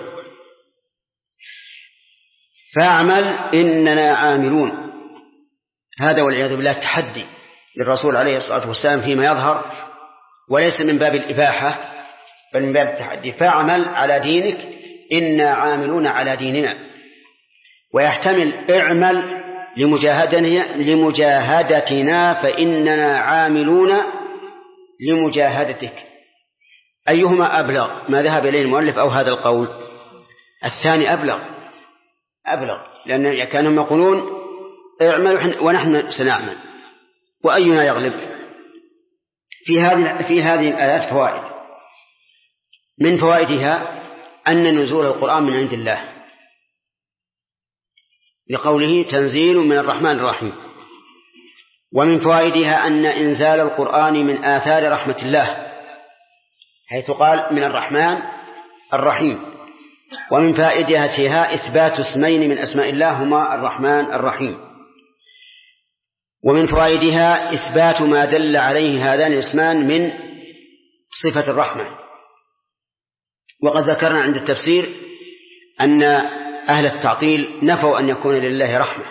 Speaker 2: فاعمل إننا عاملون، هذا والعياذ بالله تحدي للرسول عليه الصلاة والسلام فيما يظهر، وليس من باب الإباحة بل من باب التحدي. فاعمل على دينك إنا عاملون على ديننا، ويحتمل اعمل لمجاهدتنا فإننا عاملون لمجاهدتك. أيهما أبلغ، ما ذهب إليه المؤلف أو هذا القول؟ الثاني أبلغ، لأن كانوا يقولون اعمل ونحن سنعمل، وأينا يغلب؟ في هذه الآيات فوائد. من فوائدها أن نزول القرآن من عند الله، لقوله تنزيل من الرحمن الرحيم. ومن فوائدها أن إنزال القرآن من آثار رحمة الله، حيث قال من الرحمن الرحيم. ومن فائدتها إثبات اسمين من أسماء الله هما الرحمن الرحيم. ومن فوائدها إثبات ما دل عليه هذان الاسمان من صفة الرحمة. وقد ذكرنا عند التفسير أن أهل التعطيل نفوا أن يكون لله رحمة،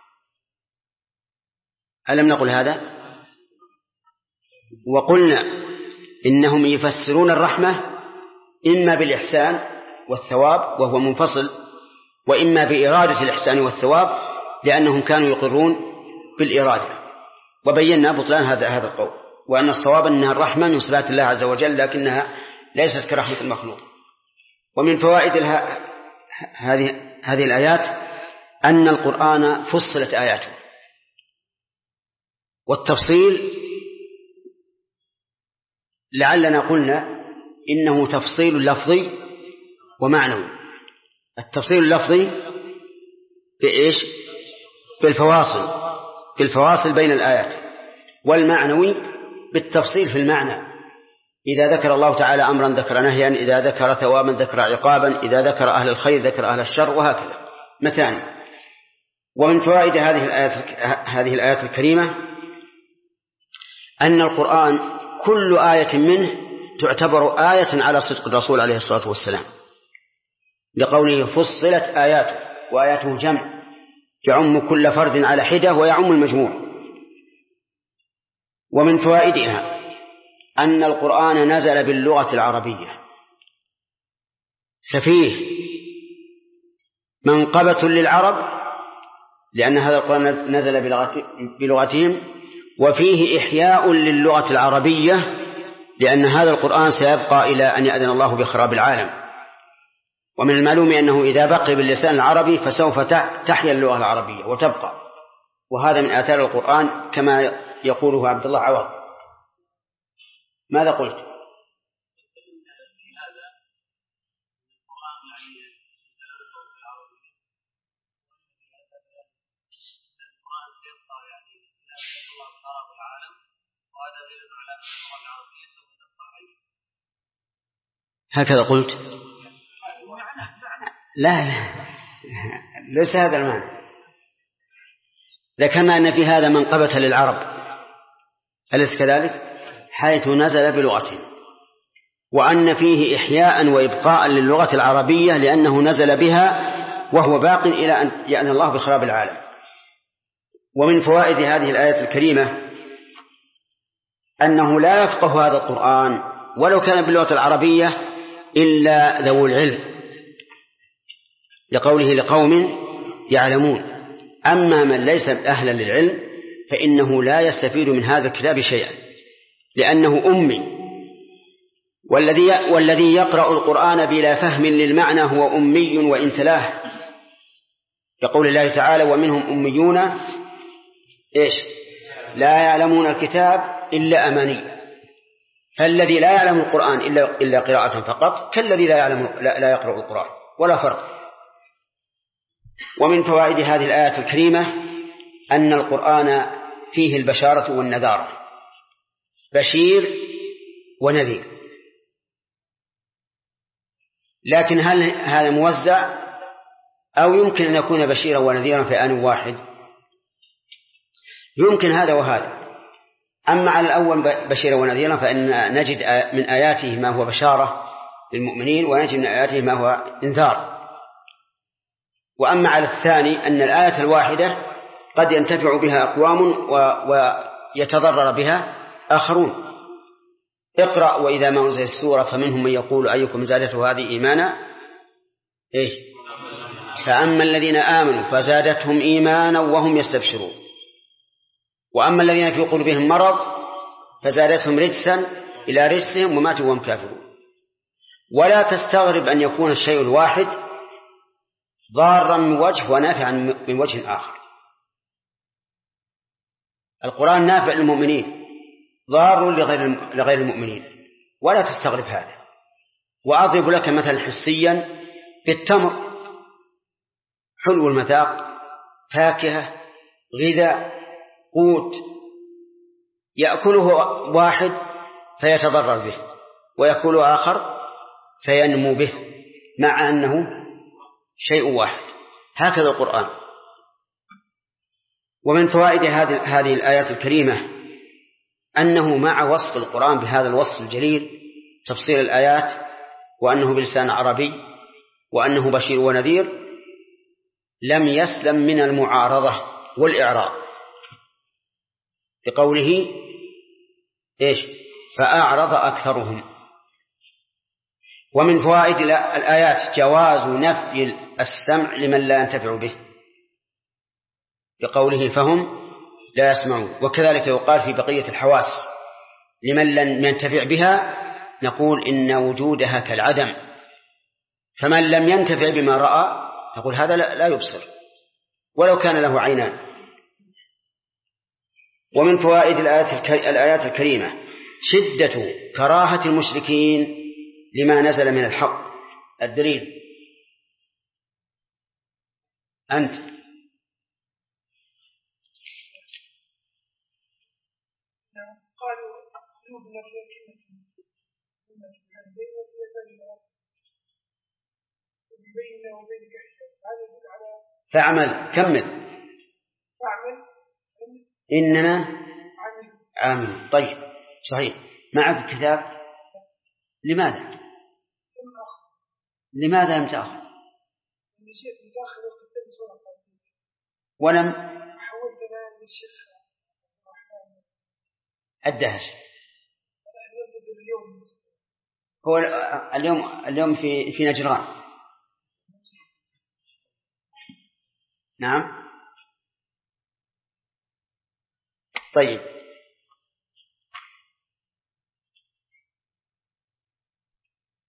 Speaker 2: ألم نقل هذا؟ وقلنا إنهم يفسرون الرحمة إما بالإحسان والثواب وهو منفصل، وإما بإرادة الإحسان والثواب لأنهم كانوا يقرون بالإرادة. وبينا بطلان هذا القول، وأن الصواب أنها الرحمة من صفات الله عز وجل لكنها ليست كرحمة المخلوق. ومن فوائد هذه الآيات أن القرآن فصلت آياته، والتفصيل لعلنا قلنا إنه تفصيل لفظي ومعنوي. التفصيل اللفظي بإيش؟ بالفواصل بين الآيات، والمعنوي بالتفصيل في المعنى. إذا ذكر الله تعالى أمرا ذكر نهيا، إذا ذكر ثوابا ذكر عقابا، إذا ذكر أهل الخير ذكر أهل الشر، وهكذا مثاني. ومن فوائد هذه الآيات الكريمة أن القرآن كل آية منه تعتبر آية على صدق الرسول عليه الصلاة والسلام، لقوله فصلت آياته، وآياته جمع يعم كل فرد على حدة ويعم المجموع. ومن فوائدها أن القرآن نزل باللغة العربية، ففيه منقبة للعرب لأن هذا القرآن نزل بلغتهم، وفيه إحياء للغة العربية، لأن هذا القرآن سيبقى إلى أن يأذن الله بخراب العالم. ومن المعلوم أنه إذا بقي باللسان العربي فسوف تحيا اللغة العربية وتبقى، وهذا من آثار القرآن كما يقوله عبد الله عوض. ماذا قلت؟ هكذا قلت؟ لا ليس هذا المعنى. ذكرنا أن في هذا منقبة للعرب، أليس كذلك؟ حيث نزل بلغتهم، وأن فيه إحياء وإبقاء للغة العربية لأنه نزل بها وهو باق إلى أن يأذن الله بخراب العالم. ومن فوائد هذه الآية الكريمة أنه لا يفقه هذا القرآن ولو كان باللغة العربية إلا ذو العلم، لقوله لقوم يعلمون. أما من ليس أهلا للعلم فإنه لا يستفيد من هذا الكتاب شيئا، لأنه أمي، والذي يقرأ القرآن بلا فهم للمعنى هو أمي وإن تلاه، يقول الله تعالى ومنهم أميون إيش؟ لا يعلمون الكتاب إلا أماني. فالذي لا يعلم القرآن إلا قراءة فقط كالذي لا يقرأ القرآن، ولا فرق. ومن فوائد هذه الآية الكريمة أن القرآن فيه البشارة والنذارة، بشير ونذير. لكن هل هذا موزع أو يمكن أن يكون بشيرا ونذيرا في آن واحد؟ يمكن هذا وهذا. أما على الأول بشيرا ونذيرا فإن نجد من آياته ما هو بشارة للمؤمنين، ونجد من آياته ما هو إنذار. وأما على الثاني أن الآية الواحدة قد ينتفع بها أقوام ويتضرر بها آخرون. اقرأ وإذا ما أنزلت السورة فمنهم من يقول أيكم زادته هذه إيمانا فأما الذين آمنوا فزادتهم إيمانا وهم يستبشرون، وأما الذين في قلوبهم مرض فزادتهم رجسا إلى رجسهم وماتوا وهم كافرون. ولا تستغرب أن يكون الشيء الواحد ضارا من وجه ونافعا من وجه آخر. القرآن نافع للمؤمنين ضار لغير المؤمنين، ولا تستغرب هذا. وأضرب لك مثلا حسيا بالتمر، حلو المذاق، فاكهة، غذاء، قوت، يأكله واحد فيتضرر به ويأكله آخر فينمو به، مع أنه شيء واحد. هكذا القرآن. ومن فوائد هذه الآيات الكريمة أنه مع وصف القرآن بهذا الوصف الجليل تفصيل الآيات، وأنه بلسان عربي، وأنه بشير ونذير، لم يسلم من المعارضة والإعراض، بقوله إيش؟ فأعرض أكثرهم. ومن فوائد الآيات جواز نفي السمع لمن لا ينتفع به، بقوله فهم لا يسمعون. وكذلك يقال في بقية الحواس لمن لم ينتفع بها نقول إن وجودها كالعدم، فمن لم ينتفع بما رأى نقول هذا لا يبصر ولو كان له عينان. ومن فوائد الآيات الكريمة شدة كراهة المشركين لما نزل من الحق. الدليل أنت فاعمل كمل إننا عامل. طيب صحيح. معك الكتاب؟ لماذا لم تأخذ؟ ولم الدهش. هو اليوم في نجران. نعم. طيب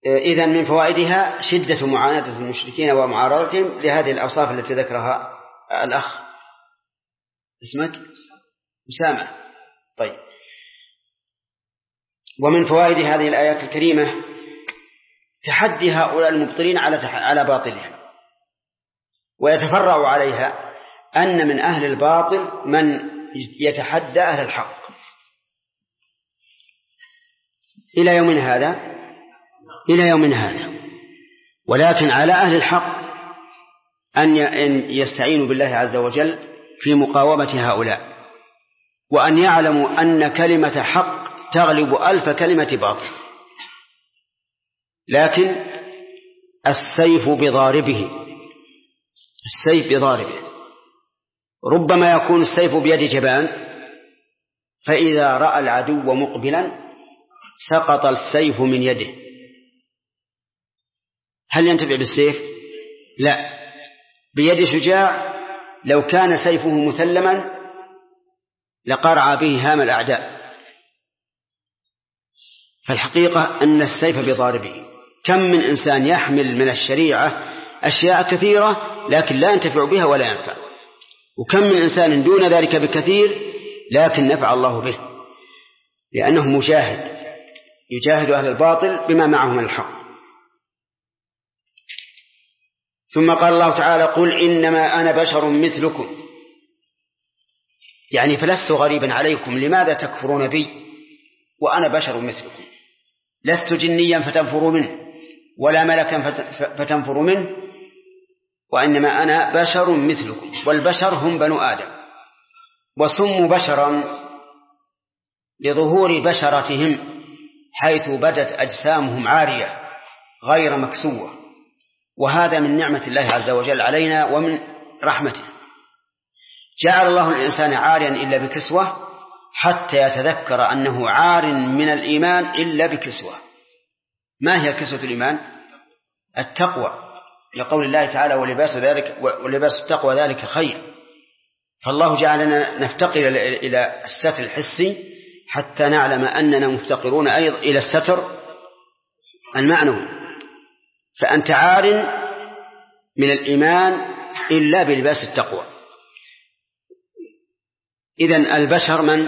Speaker 2: إذن من فوائدها شدة معاندة المشركين ومعارضتهم لهذه الأوصاف التي ذكرها الأخ. اسمك أسامة. طيب. ومن فوائد هذه الآيات الكريمة تحدي هؤلاء المبطلين على باطلهم، ويتفرع عليها أن من أهل الباطل من يتحدى أهل الحق إلى يومنا هذا. ولكن على أهل الحق أن يستعينوا بالله عز وجل في مقاومة هؤلاء، وأن يعلموا أن كلمة حق تغلب 1000 كلمة باطل. لكن السيف بضاربه ربما يكون السيف بيد جبان، فإذا رأى العدو مقبلا سقط السيف من يده. هل ينتفع بالسيف؟ لا، بيد شجاع لو كان سيفه مسلما لقرع به هام الأعداء. فالحقيقة أن السيف بضاربه. كم من إنسان يحمل من الشريعة أشياء كثيرة لكن لا ينتفع بها ولا ينفع، وكم من إنسان دون ذلك بكثير لكن نفع الله به، لأنه مجاهد يجاهد أهل الباطل بما معه من الحق. ثم قال الله تعالى: قل إنما أنا بشر مثلكم، يعني فلست غريبا عليكم، لماذا تكفرون بي وأنا بشر مثلكم؟ لست جنيا فتنفروا منه ولا ملكا فتنفروا منه، وإنما أنا بشر مثلكم. والبشر هم بنو آدم، وسموا بشرا لظهور بشرتهم حيث بدت أجسامهم عارية غير مكسوة، وهذا من نعمة الله عز وجل علينا ومن رحمته. جعل الله الإنسان عاريا إلا بكسوة حتى يتذكر أنه عار من الإيمان إلا بكسوة. ما هي كسوة الإيمان؟ التقوى، لقول الله تعالى: ولباس التقوى ذلك خير. فالله جعلنا نفتقر إلى الستر الحسي حتى نعلم أننا مفتقرون أيضا إلى الستر المعنوي. فأنت عار من الإيمان إلا بلباس التقوى. إذن البشر من؟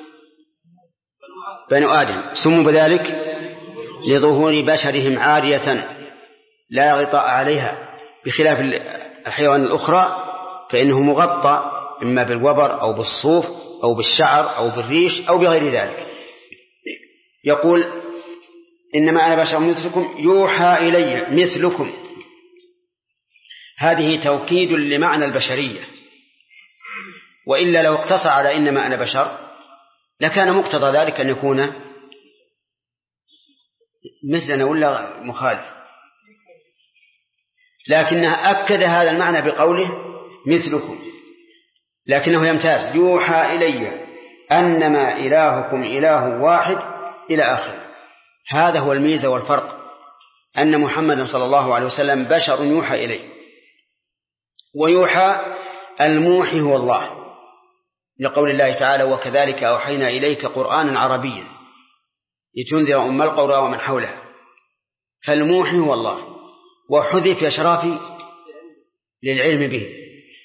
Speaker 2: بنو آدم، سموا بذلك لظهور بشرهم عارية لا غطاء عليها، بخلاف الحيوان الأخرى فإنه مغطى إما بالوبر أو بالصوف أو بالشعر أو بالريش أو بغير ذلك. يقول: إنما أنا بشر مثلكم يوحى إلي مثلكم. هذه توكيد لمعنى البشرية، وإلا لو اقتصر على إنما أنا بشر لكان مقتضى ذلك أن يكون مثلنا ولا مخالف، لكنه أكد هذا المعنى بقوله مثلكم، لكنه يمتاز: يوحى إلي أنما إلهكم إله واحد إلى آخره. هذا هو الميزة والفرق، أن محمد صلى الله عليه وسلم بشر يوحى إليه، ويوحى الموحي هو الله، لقول الله تعالى: وكذلك أوحينا إليك قرآنا عربيا لتنذر أم القرى ومن حولها. فالموحي هو الله، وحذف يا شرافي للعلم به،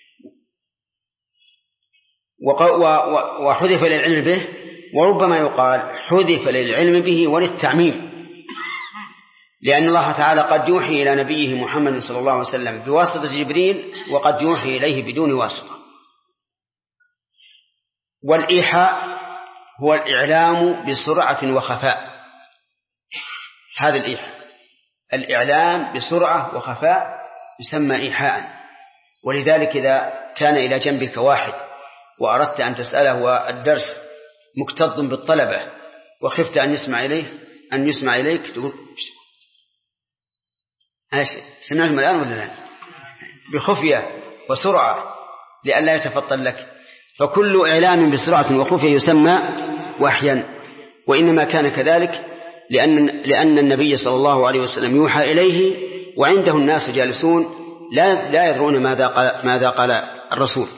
Speaker 2: وحذف للعلم به، وربما يقال حذف للعلم به وللتعميم، لأن الله تعالى قد يوحي إلى نبيه محمد صلى الله عليه وسلم بواسطة جبريل، وقد يوحي إليه بدون واسطة. والإيحاء هو الإعلام بسرعة وخفاء. هذا الإيحاء، الإعلام بسرعة وخفاء يسمى إيحاء. ولذلك إذا كان إلى جنبك واحد وأردت أن تسأله والدرس مكتظ بالطلبة وخفت أن يسمع إليك تقول: سمعتم الآن ولا لا؟ بخفية وسرعة لئلا يتفطن لك. فكل إعلام بسرعة وخفية يسمى وحيا، وإنما كان كذلك لأن النبي صلى الله عليه وسلم يوحى إليه وعنده الناس جالسون لا يدرون ماذا قال الرسول.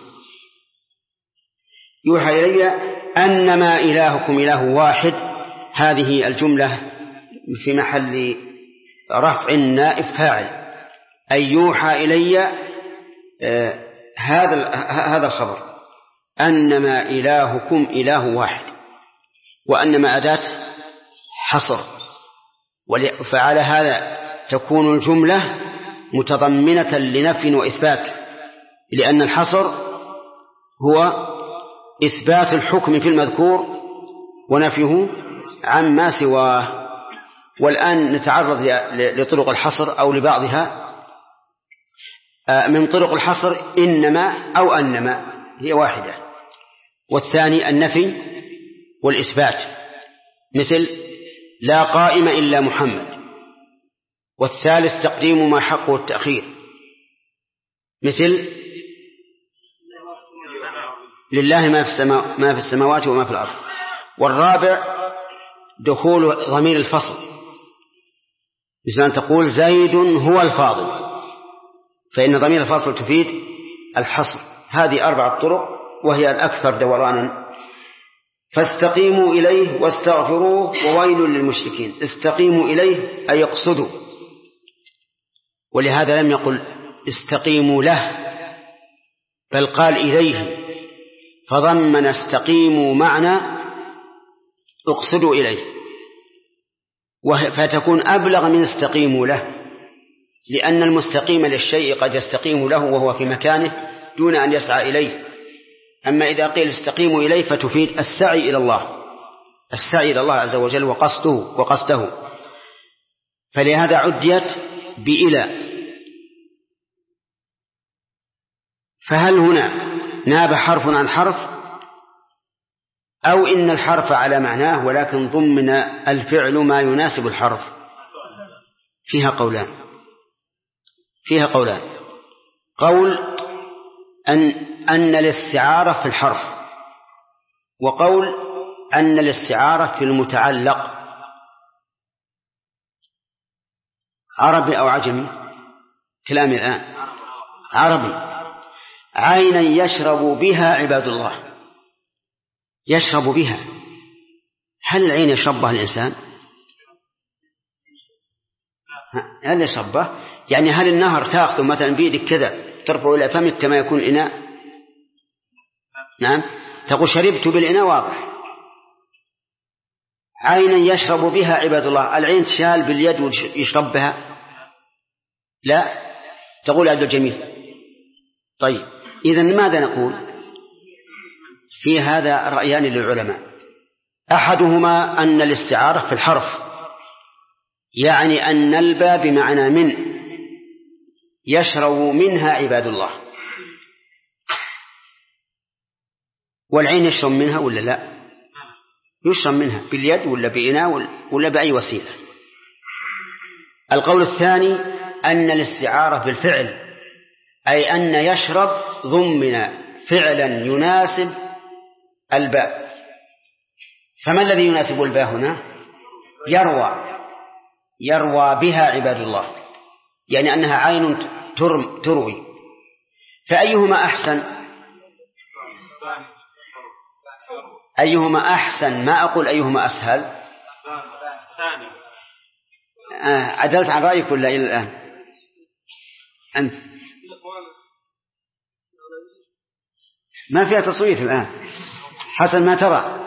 Speaker 2: يوحى إلي أنما إلهكم إله واحد. هذه الجملة في محل رفع النائب فاعل، أي يوحى إلي هذا الخبر أنما إلهكم إله واحد، وأنما أداة حصر، فعلى هذا تكون الجملة متضمنة لنفي وإثبات، لأن الحصر هو إثبات الحكم في المذكور ونفيه عما سواه. والآن نتعرض لطرق الحصر أو لبعضها. من طرق الحصر إنما أو أنما هي واحدة، والثاني النفي والإثبات، مثل لا قائم إلا محمد، والثالث تقديم ما حقه التأخير، مثل لله ما في السماوات وما في الأرض. والرابع دخول ضمير الفصل، مثل أن تقول زيد هو الفاضل، فإن ضمير الفصل تفيد الحصر. هذه 4 طرق وهي الأكثر دورانا. فاستقيموا إليه واستغفروه وويل للمشركين. استقيموا إليه أي اقصدوا، ولهذا لم يقل استقيموا له بل قال إليه، فضمن استقيموا معنى اقصدوا إليه، فتكون أبلغ من استقيموا له، لأن المستقيم للشيء قد يستقيم له وهو في مكانه دون أن يسعى إليه. أما إذا قيل استقيموا إليه فتفيد السعي إلى الله، السعي إلى الله عز وجل وقصده، فلهذا عديت بإلى. فهل هنا ناب حرف عن حرف، أو إن الحرف على معناه ولكن ضمن الفعل ما يناسب الحرف؟ فيها قولان. قول أن الاستعارة في الحرف، وقول أن الاستعارة في المتعلق. عربي أو عجمي؟ كلامي الآن عربي. عينا يشرب بها عباد الله، يشرب بها. هل العين يشربها الإنسان؟ هل يشربها؟ يعني هل النهر تأخذ مثلا بيدك كذا ترفع إلى فمك كما يكون الإناء؟ نعم، تقول شربت بالإناء، واضح. عينا يشرب بها عباد الله، العين تشال باليد ويشرب بها؟ لا، تقول هذا جميل. طيب، إذن ماذا نقول في هذا؟ رأيان للعلماء. أحدهما أن الاستعارة في الحرف، يعني أن الباء بمعنى من، يشرب منها عباد الله. والعين يشرب منها ولا لا؟ يشرب منها باليد ولا بإناء ولا بأي وسيلة. القول الثاني أن الاستعارة بالفعل، أي أن يشرب ضمن فعلا يناسب الباء. فما الذي يناسب الباء هنا؟ يروى بها عباد الله، يعني أنها عين تروي. فأيهما أحسن؟ ما أقول أيهما أسهل. عدلت عن رأيك ولا إلى الآن؟ أنت ما فيها تصويت الآن حسن ما ترى.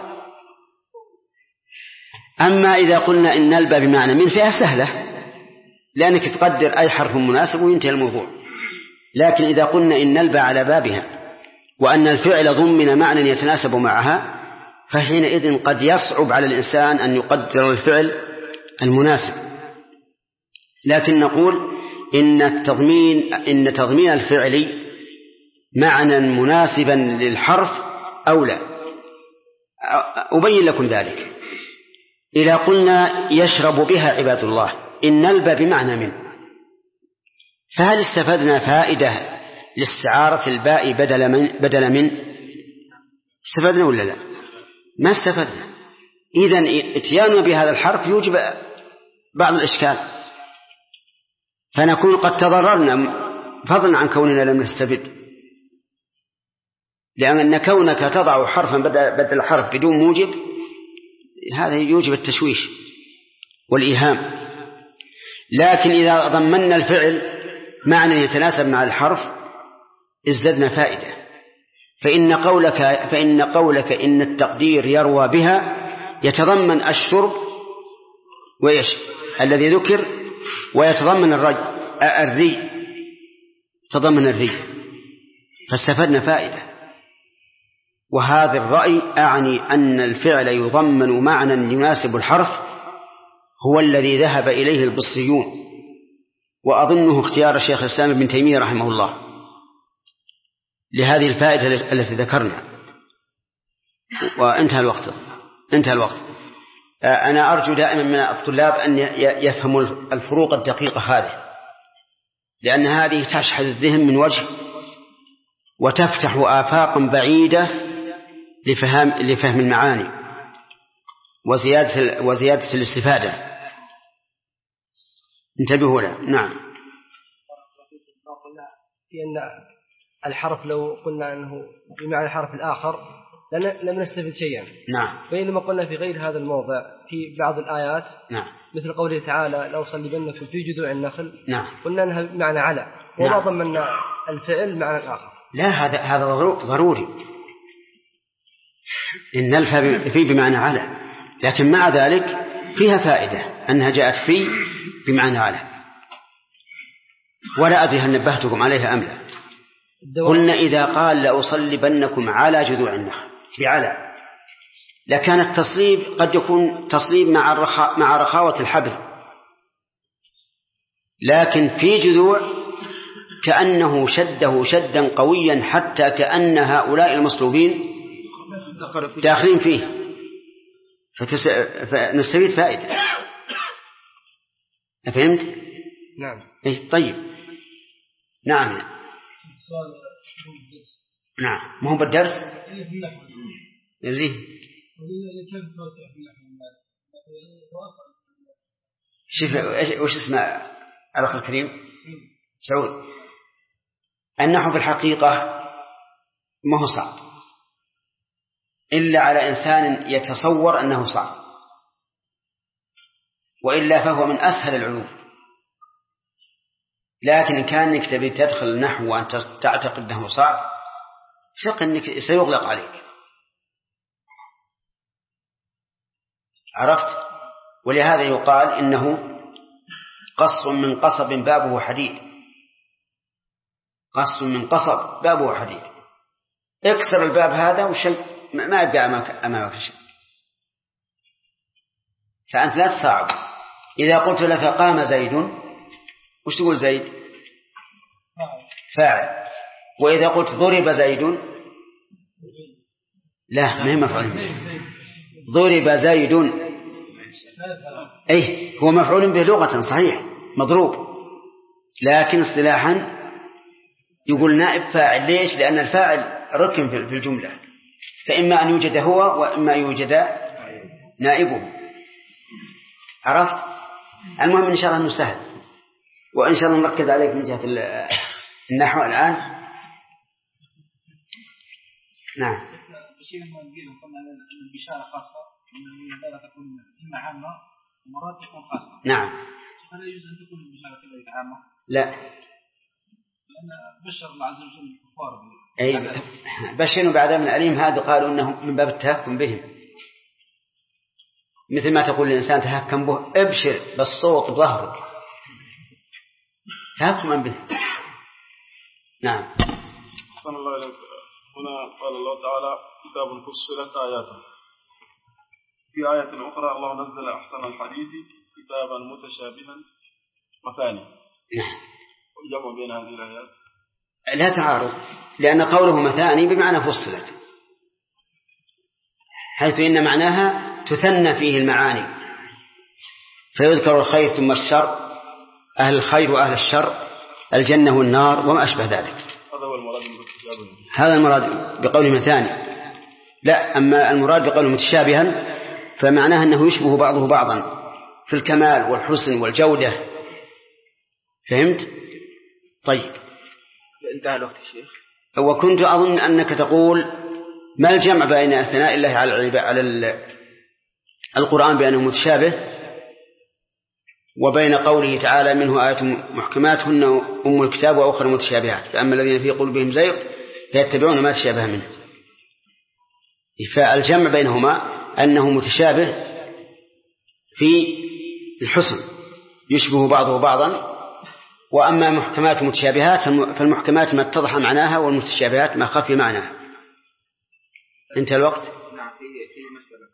Speaker 2: أما إذا قلنا إن الباء بمعنى من فيها سهلة، لأنك تقدر أي حرف مناسب وينتهي الموضوع. لكن إذا قلنا إن الباء على بابها وأن الفعل ضمن معنى يتناسب معها، فحينئذ قد يصعب على الإنسان أن يقدر الفعل المناسب. لكن نقول إن تضمين الفعل معنى مناسبا للحرف أولى. أبين لكم ذلك. إذا قلنا يشرب بها عباد الله، إن الباء بمعنى من، فهل استفدنا فائدة لاستعارة الباء بدل من؟ استفدنا ولا لا؟ ما استفدنا. إذن اتياننا بهذا الحرف يوجب بعض الإشكال، فنكون قد تضررنا فضلا عن كوننا لم نستفد، لأن كونك تضع حرفا بدل حرف بدون موجب هذا يوجب التشويش والإيهام. لكن إذا ضمننا الفعل معنى يتناسب مع الحرف ازددنا فائدة. فإن قولك إن التقدير يروى بها يتضمن الشرب وإيش الذي ذكر، ويتضمن الري، تضمن الري، فاستفدنا فائدة. وهذا الرأي أعني أن الفعل يضمن معنى يناسب الحرف هو الذي ذهب إليه البصريون، وأظنه اختيار الشيخ الإسلام ابن تيمية رحمه الله لهذه الفائدة التي ذكرنا. وانتهى الوقت. أنا أرجو دائما من الطلاب أن يفهموا الفروق الدقيقة هذه، لأن هذه تشحذ الذهن من وجه وتفتح آفاقا بعيدة لفهم المعاني وزيادة الاستفادة. انتبهوا له. نعم.
Speaker 1: في أن الحرف لو قلنا أنه بمعنى الحرف الآخر لم نستفد شيئا.
Speaker 2: نعم.
Speaker 1: بينما قلنا في غير هذا الموضع في بعض الآيات.
Speaker 2: نعم.
Speaker 1: مثل قوله تعالى لو صلبنكم في جذوع النخل.
Speaker 2: نعم.
Speaker 1: قلنا أنها بمعنى على، وما ضمننا الفعل معنى الآخر.
Speaker 2: لا، هذا ضروري. إن الفاء في بمعنى على، لكن مع ذلك فيها فائدة أنها جاءت في بمعنى على. ولا أدري هل نبهتكم عليها أم لا. قلنا إذا قال لأصلبنكم على جذوع النخل في على، لكان التصليب قد يكون تصليب مع رخاوة الحبل، لكن في جذوع كأنه شده شدا قويا حتى كأن هؤلاء المصلوبين داخلين فيه، فنستفيد فائدة. فهمت؟
Speaker 1: نعم.
Speaker 2: طيب. نعم. نعم. ما هو بالدرس يزيه. شوف وش اسمه الأخ الكريم سعود. النحو في الحقيقة ما هو صعب إلا على إنسان يتصور أنه صعب، وإلا فهو من أسهل العلوم. لكن إن كانك تبي تدخل النحو وأنت تعتقد أنه صعب، ثق أنك سيغلق عليك. عرفت؟ ولهذا يقال إنه قص من قصب بابه حديد. قص من قصب بابه حديد. اكسر الباب هذا وشيء ما يبقى أمامك شيء. فأنت لا تصعب. إذا قلت لك قام زيد، وش تقول زيد؟ فاعل. وإذا قلت ضرب زيد، لا، ما هي مفعول. ضرب زيد هو مفعول به لغة صحيح مضروب، لكن اصطلاحا يقول نائب فاعل. ليش؟ لأن الفاعل ركن في الجملة، فإما أن يوجد هو وإما يوجد نائبه. عرفت؟ المهم إن شاء الله أنه سهل، وإن شاء الله نركز عليك من جهة النحو الآن. نعم.
Speaker 8: قلنا أن البشارة خاصة، أن البشارة تكون إما عامة ومرات تكون خاصة.
Speaker 2: نعم.
Speaker 8: هل يجوز أن تكون البشارة كذلك عامة؟
Speaker 2: لا،
Speaker 8: لأن بشر الله عز وجل الكفار.
Speaker 2: بشروا بعد من الأليم، هذا قالوا أنه من باب التهكم بهم، مثل ما تقول الإنسان تهكم به، ابشر بالصوت بظهرك، تهكما به. نعم.
Speaker 7: صلى الله عليه وسلم. هنا قال الله تعالى كتاب فصلت آياته. في آية أخرى الله نزل أحسن الحديث كتابا متشابها مثاني.
Speaker 2: نعم.
Speaker 7: والجمع بين هذه الآيات
Speaker 2: لا تعارض، لأن قوله مثاني بمعنى فصلت، حيث إن معناها تثنى فيه المعاني، فيذكر الخير ثم الشر، أهل الخير وأهل الشر، الجنة والنار وما أشبه ذلك. هذا المراد بقوله مثاني. لا، أما المراد بقوله متشابها فمعناه أنه يشبه بعضه بعضا في الكمال والحسن والجودة. فهمت؟ طيب.
Speaker 1: انتهى الوقت يا شيخ.
Speaker 2: وكنت أظن أنك تقول ما الجمع بين ثناء الله على القرآن بأنه متشابه وبين قوله تعالى منه آيات محكمات هن أم الكتاب وأخرى متشابهات فأما الذين في قلوبهم زيغ فيتبعون ما تشابه منه. فالجمع بينهما أنه متشابه في الحسن يشبه بعضه بعضا، وأما محكمات ومتشابهات فالمحكمات ما اتضح معناها والمتشابهات ما خفي معناها. انتهى الوقت.
Speaker 8: نعم في مسألة.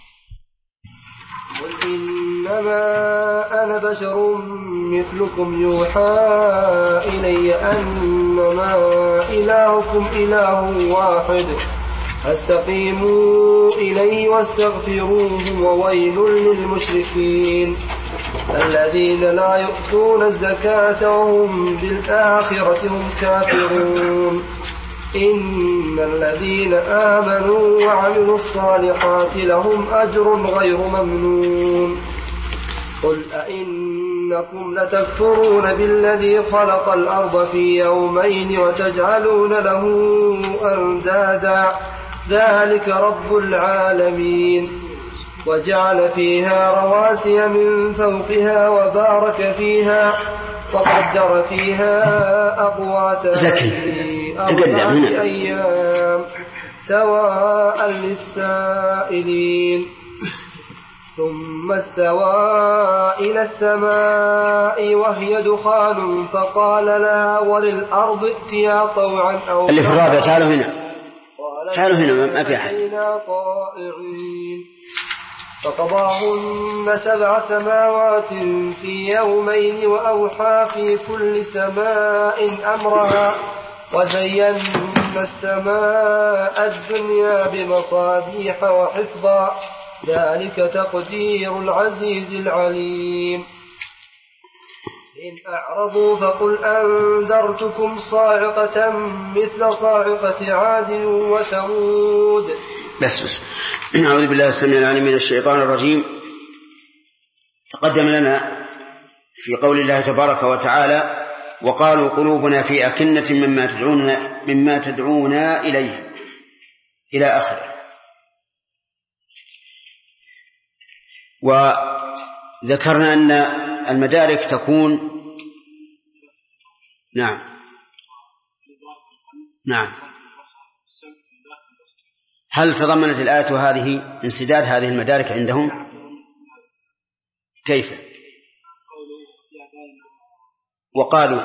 Speaker 6: قل إنما أنا بشر مثلكم يوحى إلي أنما إلهكم إله واحد فاستقيموا إليه واستغفروه وويل للمشركين الذين لا يؤتون الزكاة وهم بالآخرة هم كافرون إن الذين آمنوا وعملوا الصالحات لهم أجر غير ممنون. قل أئنكم لتكفرون بالذي خلق الأرض في يومين وتجعلون له أندادا ذلك رب العالمين وجعل فيها رواسي من فوقها وبارك فيها وقدر فيها أقواتها في 4 أيام سواء للسائلين ثم استوى إلى السماء وهي دخان فقال لها وللأرض ائتيا طوعا أو
Speaker 2: اللي في الرابع تعالوا هنا ما في أحد.
Speaker 6: فقضاهن 7 سماوات في يومين وأوحى في كل سماء أمرها وزينا السماء الدنيا بمصابيح وحفظا ذلك تقدير العزيز العليم. إن أعرضوا فقل أنذرتكم صاعقة مثل صاعقة عاد وثمود.
Speaker 2: بس أعوذ بالله السميع العليم من الشيطان الرجيم. تقدم لنا في قول الله تبارك وتعالى وقالوا قلوبنا في أكنة مما تدعونا إليه إلى آخره. وذكرنا أن المدارك تكون نعم. هل تضمنت الآية هذه انسداد هذه المدارك عندهم؟ كيف؟ وقالوا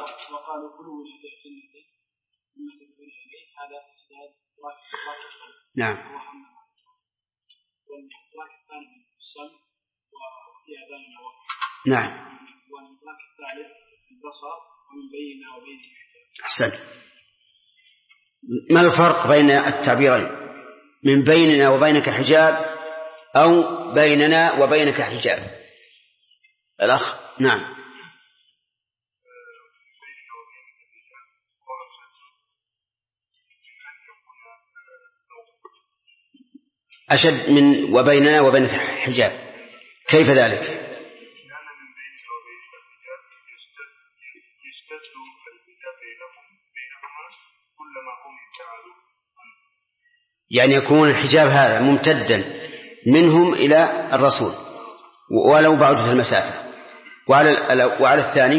Speaker 2: نعم نعم أحسنت. ما الفرق بين التعبيرين من بيننا وبينك حجاب أو بيننا وبينك حجاب؟ الأخ نعم. أشد من وبيننا وبينك حجاب، كيف ذلك؟ يعني يكون الحجاب هذا ممتدا منهم إلى الرسول ولو بعدت المسافة. وعلى الثاني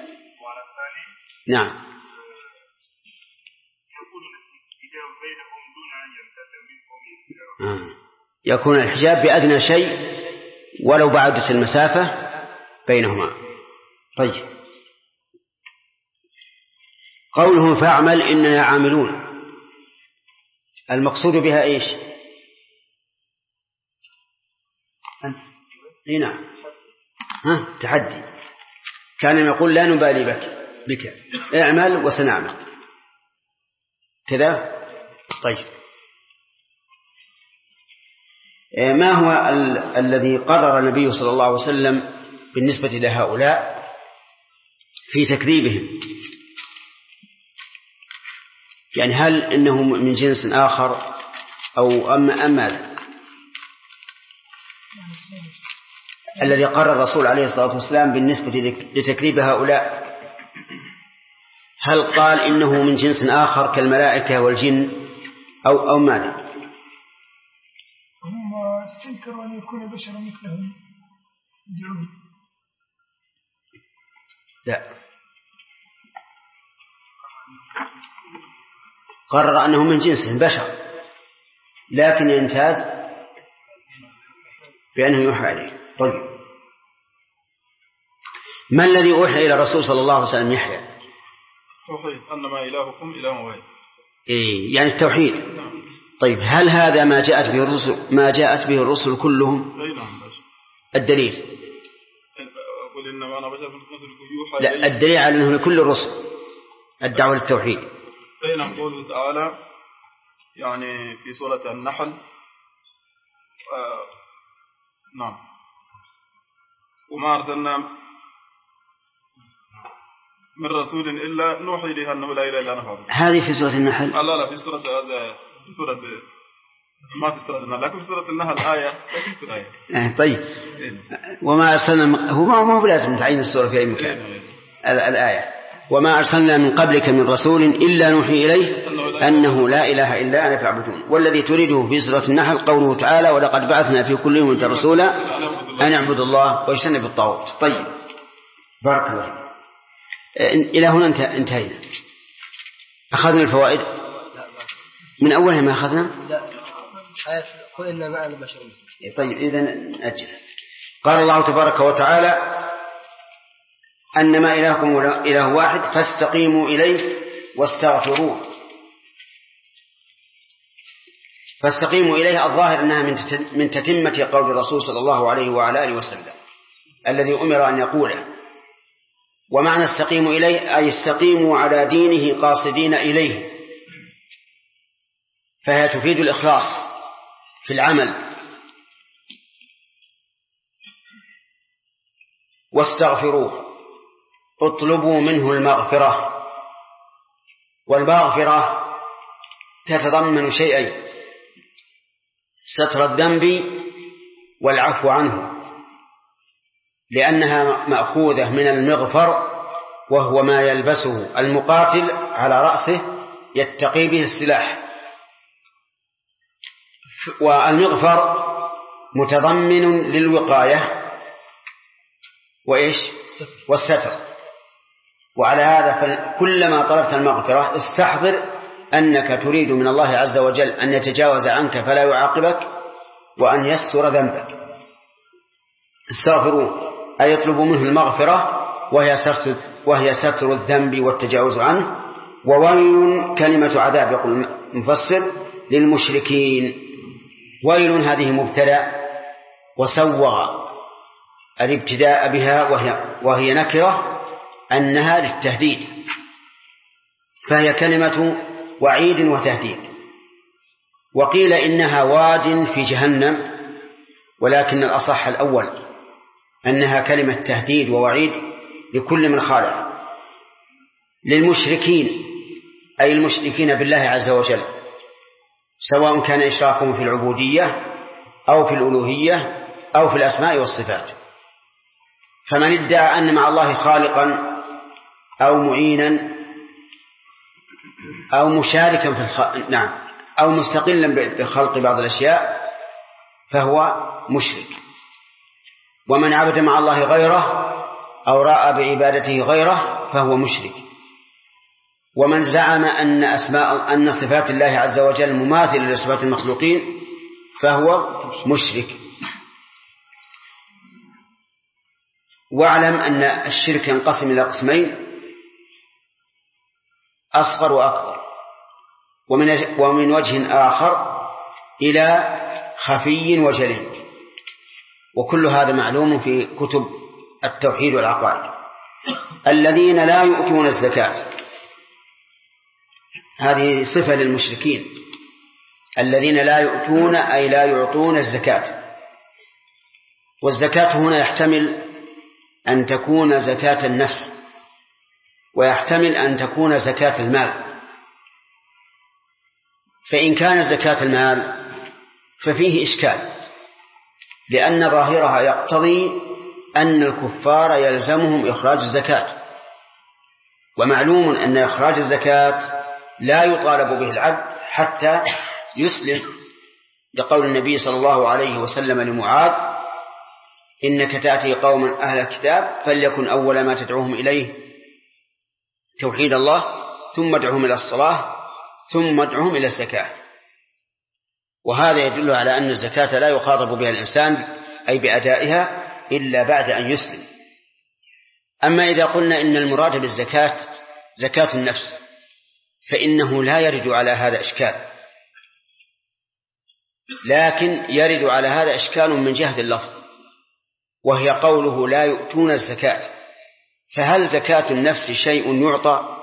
Speaker 2: نعم يكون الحجاب بأدنى شيء ولو بعدت المسافة بينهما. طيب قولهم فاعمل إننا عاملون المقصود بها إيش؟ نعم تحدي. كان يقول لا نبالي بك اعمل وسنعمل كذا. طيب ما هو الذي قرر النبي صلى الله عليه وسلم بالنسبة لهؤلاء في تكذيبهم؟ يعني هل إنه من جنس آخر أو أم ماذا؟ الذي قرر الرسول عليه الصلاة والسلام بالنسبة لتكذيب هؤلاء هل قال إنه من جنس آخر كالملائكة والجن أو ماذا؟
Speaker 3: هم استنكروا أن يكون بشر مثلهم يدعون
Speaker 2: لا، قرر أنه من جنسه البشر، لكن يمتاز بأنه يوحى إليه. طيب، ما الذي أوحى إلى الرسول صلى الله عليه وسلم يحيى؟
Speaker 7: توحيد، أنما إلهكم إله واحد.
Speaker 2: يعني التوحيد. طيب، هل هذا ما جاءت به الرسل كلهم؟ الدليل؟
Speaker 7: قل إنما أنا بشر مثلكم يوحى
Speaker 2: لا،
Speaker 7: إلي.
Speaker 2: الدليل على أنه لكل الرسل الدعوة للتوحيد.
Speaker 7: بين قوله تعالى يعني في سورة النحل نعم، وما أرسلنا من رسول إلا نوحي إليه أنه لا إله إلا أنا فاعبدون.
Speaker 2: هذه في سورة النحل؟
Speaker 7: لا، في سورة ما في سورة النحل، لكن في سورة النحل آية، لكن في الآية.
Speaker 2: طيب، وما أرسلنا، هو ما هو لازم تعين السورة في أي مكان. الآية وما أرسلنا من قبلك من رسول إلا نوحي إليه أنه لا إله إلا أنا فاعبدون. والذي تريده في سورة النحل قوله تعالى ولقد بعثنا في كل أمة رسولا أن اعبدوا الله واجتنب الطاغوت. طيب، بارك الله. إلى هنا انتهينا. أخذنا الفوائد من أولها ما أخذنا؟
Speaker 1: لا، قل إن معنا بشر.
Speaker 2: طيب، إذن أجل. قال الله تبارك وتعالى أنما إلهكم إله واحد فاستقيموا إليه واستغفروه. فاستقيموا إليه الظاهر أنها من تتمة قول الرسول صلى الله عليه وعلى آله وسلم الذي أمر أن يقوله. ومعنى استقيموا إليه أي استقيموا على دينه قاصدين إليه، فهي تفيد الإخلاص في العمل. واستغفروه اطلبوا منه المغفرة. والمغفرة تتضمن شيئين: ستر الذنب والعفو عنه، لأنها مأخوذة من المغفر، وهو ما يلبسه المقاتل على رأسه يتقي به السلاح. والمغفر متضمن للوقاية وإيش؟ والستر. وعلى هذا فكلما طلبت المغفرة استحضر أنك تريد من الله عز وجل أن يتجاوز عنك فلا يعاقبك وأن يستر ذنبك. استغفروه أي يطلبوا منه المغفرة وهي ستر الذنب والتجاوز عنه. وويل كلمة عذاب يقول المفسر للمشركين. ويل هذه مبتدأ، وسوغ الابتداء بها وهي نكرة أنها للتهديد، فهي كلمة وعيد وتهديد. وقيل إنها واد في جهنم، ولكن الأصح الأول أنها كلمة تهديد ووعيد لكل من خالف. للمشركين أي المشركين بالله عز وجل، سواء كان إشراكهم في العبودية أو في الألوهية أو في الأسماء والصفات. فمن ادعى أن مع الله خالقا أو معينا أو مشاركا في أو مستقلا بخلق بعض الأشياء فهو مشرك. ومن عبد مع الله غيره أو رأى بعبادته غيره فهو مشرك. ومن زعم أن صفات الله عز وجل مماثلة لصفات المخلوقين فهو مشرك. واعلم أن الشرك ينقسم إلى قسمين: أصغر وأكبر، ومن وجه آخر إلى خفي وجلي. وكل هذا معلوم في كتب التوحيد والعقائد. الذين لا يؤتون الزكاة، هذه صفة للمشركين. الذين لا يؤتون أي لا يعطون الزكاة. والزكاة هنا يحتمل أن تكون زكاة النفس، ويحتمل أن تكون زكاة المال. فإن كان زكاة المال ففيه إشكال، لأن ظاهرها يقتضي أن الكفار يلزمهم إخراج الزكاة، ومعلوم أن إخراج الزكاة لا يطالب به العبد حتى يسلم، لقول النبي صلى الله عليه وسلم لمعاذ: إنك تأتي قوما أهل الكتاب فليكن أول ما تدعوهم إليه توحيد الله، ثم ادعوهم إلى الصلاة، ثم ادعوهم إلى الزكاة. وهذا يدل على أن الزكاة لا يخاطب بها الإنسان أي بأدائها إلا بعد أن يسلم. أما إذا قلنا إن المراد بالزكاة زكاة النفس فإنه لا يرد على هذا إشكال، لكن يرد على هذا إشكال من جهة اللفظ، وهي قوله لا يؤتون الزكاة. فهل زكاة النفس شيء يعطى؟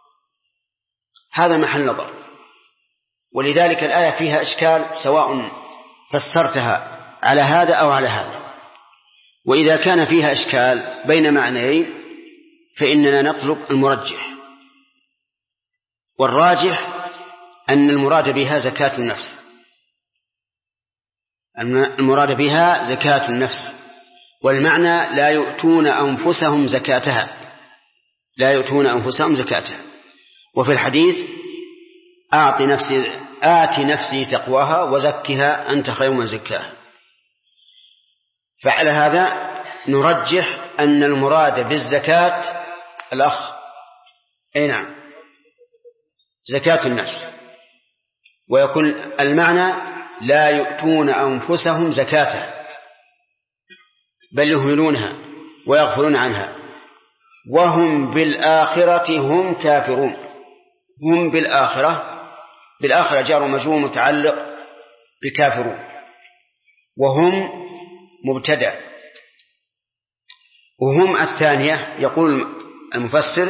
Speaker 2: هذا محل نظر، ولذلك الآية فيها إشكال سواء فسرتها على هذا أو على هذا. وإذا كان فيها إشكال بين معنيين فإننا نطلب المرجح، والراجح أن المراد بها زكاة النفس، المراد بها زكاة النفس، والمعنى لا يؤتون أنفسهم زكاتها، لا يؤتون أنفسهم زكاتها. وفي الحديث آت نفسي تقواها وزكها أنت خير من زكاها. فعلى هذا نرجح أن المراد بالزكاة الأخ نعم زكاة النفس، ويكون المعنى لا يؤتون أنفسهم زكاتها بل يهملونها ويغفلون عنها وهم بالآخرة هم كافرون. هم بالآخرة جار ومجرور متعلق بكافرون، وهم مبتدأ، وهم الثانية يقول المفسر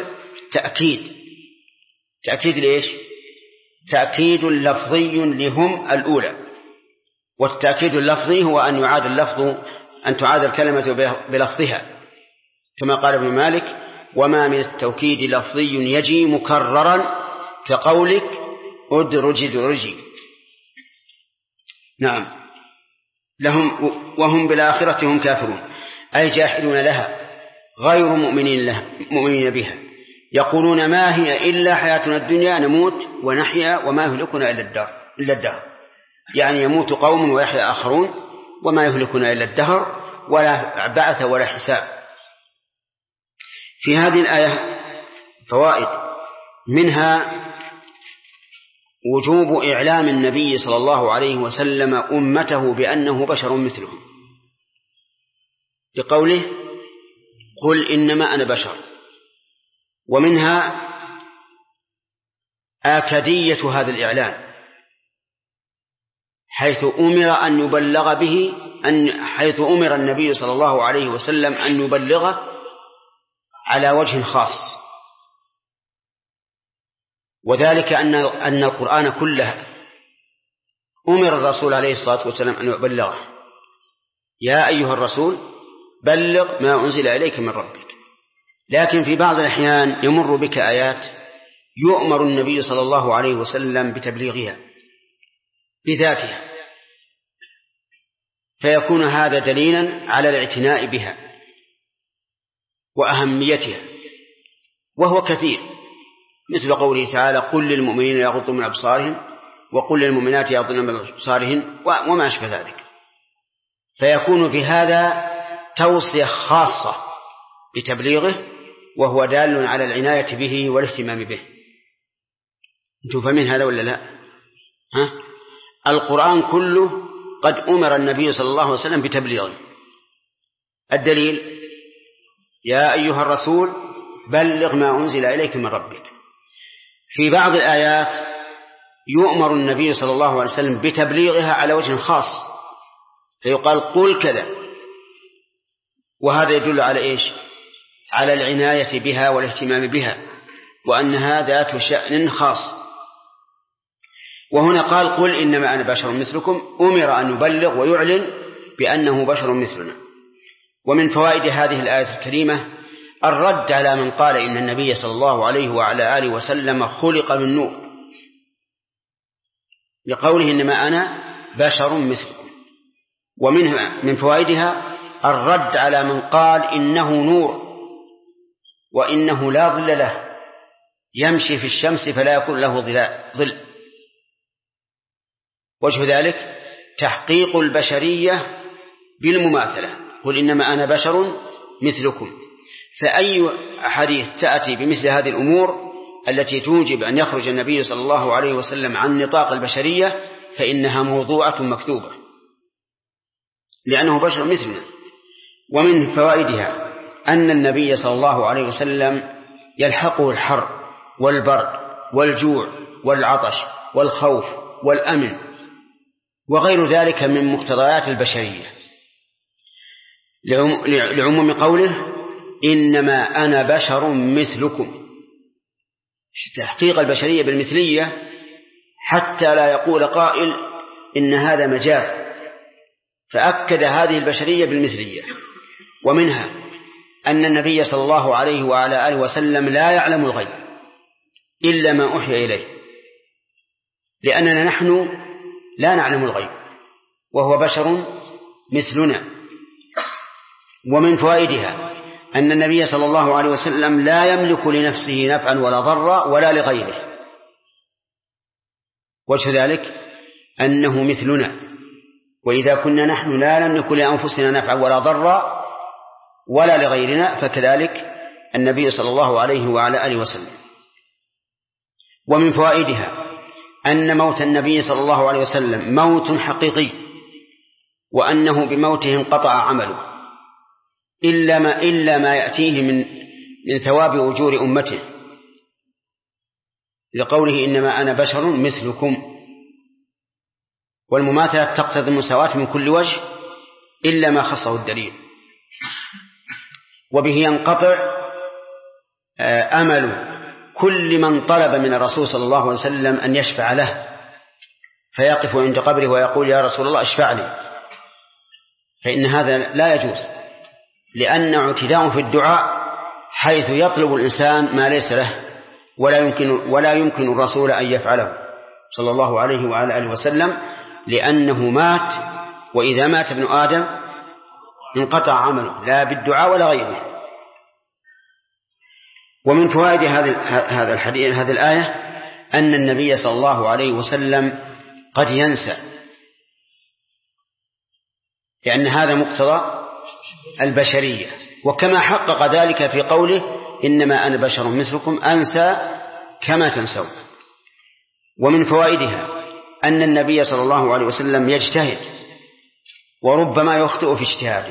Speaker 2: تأكيد ليش؟ تأكيد لفظي لهم الأولى، والتأكيد اللفظي هو أن تعاد الكلمة بلفظها، كما قال ابن مالك وما من التوكيد لفظي يجي مكررا كقولك أدرجي. نعم وهم بالآخرة هم كافرون أي جاحدون لها غير مؤمنين بها، يقولون ما هي إلا حياتنا الدنيا نموت ونحيا وما يهلكنا إلا الدهر، يعني يموت قوم ويحيا آخرون وما يهلكنا إلا الدهر، ولا بعث ولا حساب. في هذه الآية فوائد، منها وجوب إعلام النبي صلى الله عليه وسلم أمته بأنه بشر مثلهم، لقوله قل إنما أنا بشر. ومنها آكدية هذا الإعلان حيث أمر النبي صلى الله عليه وسلم أن يبلغه على وجه خاص، وذلك أن القرآن كله أمر الرسول عليه الصلاة والسلام أن يبلغه، يا أيها الرسول بلغ ما أنزل إليك من ربك. لكن في بعض الأحيان يمر بك آيات يؤمر النبي صلى الله عليه وسلم بتبليغها بذاتها، فيكون هذا دليلا على الاعتناء بها وأهميتها، وهو كثير، مثل قوله تعالى قل للمؤمنين يغضوا من أبصارهم وقل للمؤمنات يغضن من أبصارهن وما أشبه ذلك. فيكون في هذا توصية خاصة بتبليغه، وهو دال على العناية به والاهتمام به. أنتم فاهمين هذا ولا لا؟ القرآن كله قد أمر النبي صلى الله عليه وسلم بتبليغه. الدليل يا أيها الرسول بلغ ما أنزل إليك من ربك. في بعض الآيات يؤمر النبي صلى الله عليه وسلم بتبليغها على وجه خاص، فيقال قل كذا، وهذا يدل على إيش؟ على العناية بها والاهتمام بها، وأنها ذات شأن خاص. وهنا قال قل إنما أنا بشر مثلكم، أمر أن يبلغ ويعلن بأنه بشر مثلنا. ومن فوائد هذه الآية الكريمة الرد على من قال إن النبي صلى الله عليه وعلى آله وسلم خلق من نور، لقوله إنما أنا بشر مثلكم. ومنها من فوائدها الرد على من قال إنه نور وإنه لا ظل له، يمشي في الشمس فلا يكون له ظل. وجه ذلك تحقيق البشرية بالمماثلة، قل إنما أنا بشر مثلكم. فأي حديث تأتي بمثل هذه الأمور التي توجب أن يخرج النبي صلى الله عليه وسلم عن نطاق البشرية فإنها موضوعة مكذوبة، لأنه بشر مثلنا. ومن فوائدها أن النبي صلى الله عليه وسلم يلحقه الحر والبرد والجوع والعطش والخوف والأمن وغير ذلك من مقتضيات البشرية، لعموم قوله إنما أنا بشر مثلكم. تحقيق البشرية بالمثلية حتى لا يقول قائل إن هذا مجاز، فأكد هذه البشرية بالمثلية. ومنها أن النبي صلى الله عليه وعلى آله وسلم لا يعلم الغيب إلا ما أوحي إليه، لأننا نحن لا نعلم الغيب وهو بشر مثلنا. ومن فوائدها أن النبي صلى الله عليه وسلم لا يملك لنفسه نفعا ولا ضرا ولا لغيره. وجه ذلك أنه مثلنا، وإذا كنا نحن لا نملك لأنفسنا نفعا ولا ضرا ولا لغيرنا فكذلك النبي صلى الله عليه وعلى آله وسلم. ومن فوائدها أن موت النبي صلى الله عليه وسلم موت حقيقي، وأنه بموته انقطع عمله إلا ما يأتيه من ثواب أجور أمته، لقوله إنما أنا بشر مثلكم. والمماثلة تقتضي المساواة من كل وجه إلا ما خصه الدليل. وبه ينقطع أمل كل من طلب من الرسول صلى الله عليه وسلم أن يشفع له، فيقف عند قبره ويقول يا رسول الله اشفع لي، فإن هذا لا يجوز، لأنه اعتداء في الدعاء حيث يطلب الإنسان ما ليس له ولا يمكن الرسول أن يفعله صلى الله عليه وعلى آله وسلم، لأنه مات، وإذا مات ابن آدم انقطع عمله لا بالدعاء ولا غيره. ومن فوائد هذا الحديث هذه الآية أن النبي صلى الله عليه وسلم قد ينسى، لأن هذا مقتضى البشرية، وكما حقق ذلك في قوله إنما أنا بشر مثلكم أنسى كما تنسون. ومن فوائدها أن النبي صلى الله عليه وسلم يجتهد وربما يخطئ في اجتهاده،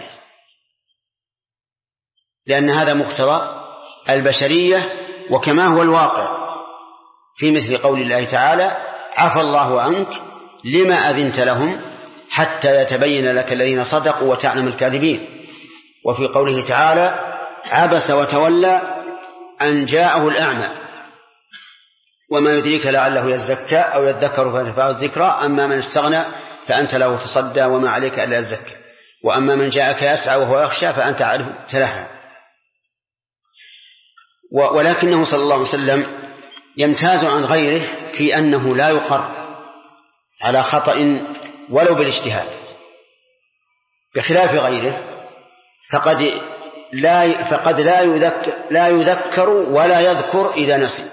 Speaker 2: لأن هذا مقتضى البشرية، وكما هو الواقع في مثل قول الله تعالى عفى الله عنك لما أذنت لهم حتى يتبين لك الذين صدقوا وتعلم الكاذبين. وفي قوله تعالى عبس وتولى أن جاءه الأعمى وما يدريك لعله يزكى أو يذكر فتنفعه الذكرى أما من استغنى فأنت له تصدى وما عليك ألا يزكى وأما من جاءك يسعى وهو يخشى فأنت عنه تلهى. ولكنه صلى الله عليه وسلم يمتاز عن غيره في أنه لا يقر على خطأ ولو بالاجتهاد، بخلاف غيره فقد لا يذكر ولا يذكر إذا نسي،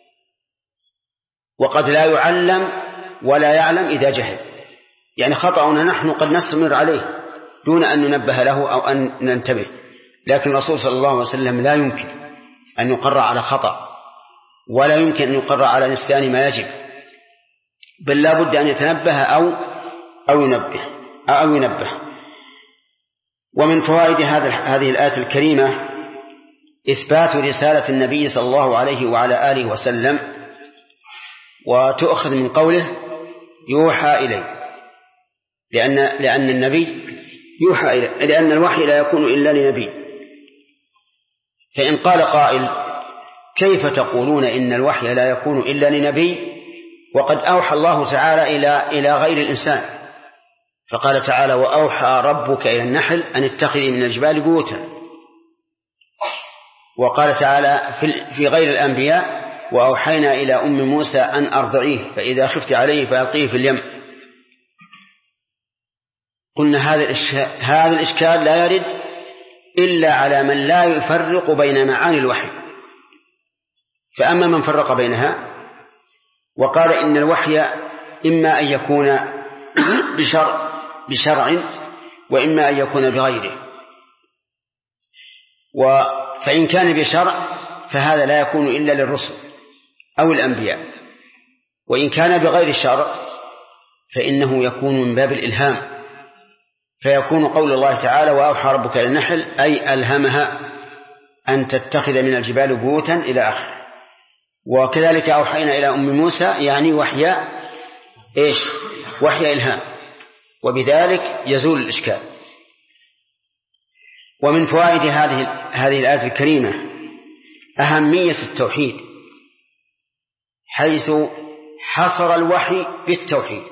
Speaker 2: وقد لا يعلم ولا يعلم إذا جهل. يعني خطأنا نحن قد نستمر عليه دون أن ننبه له أو أن ننتبه، لكن الرسول صلى الله عليه وسلم لا يمكن أن يقر على خطأ ولا يمكن أن يقر على نسيان ما يجب، بل لا بد أن يتنبه أو ينبه. ومن فوائد هذه الآية الكريمة إثبات رسالة النبي صلى الله عليه وعلى آله وسلم، وتؤخذ من قوله يوحى إليه، لأن النبي يوحى إليه، لأن الوحي لا يكون إلا لنبي. فإن قال قائل كيف تقولون إن الوحي لا يكون إلا لنبي وقد أوحى الله تعالى إلى غير الإنسان؟ فقال تعالى وأوحى ربك إلى النحل أن اتخذي من الجبال بيوتا. وقال تعالى في غير الأنبياء وأوحينا إلى أم موسى أن أرضعيه فإذا خفت عليه فألقيه في اليم. قلنا هذا الإشكال لا يرد إلا على من لا يفرق بين معاني الوحي. فأما من فرق بينها وقال إن الوحي إما أن يكون بشرع وإما أن يكون بغيره، فإن كان بشرع فهذا لا يكون إلا للرسل أو الأنبياء، وإن كان بغير شرع فإنه يكون من باب الإلهام، فيكون قول الله تعالى وأوحى ربك إلى النحل أي ألهمها أن تتخذ من الجبال بيوتا إلى آخره. وكذلك أوحينا إلى أم موسى يعني وحي إلهام، وبذلك يزول الإشكال. ومن فوائد هذه الآية الكريمة أهمية التوحيد، حيث حصر الوحي بالتوحيد،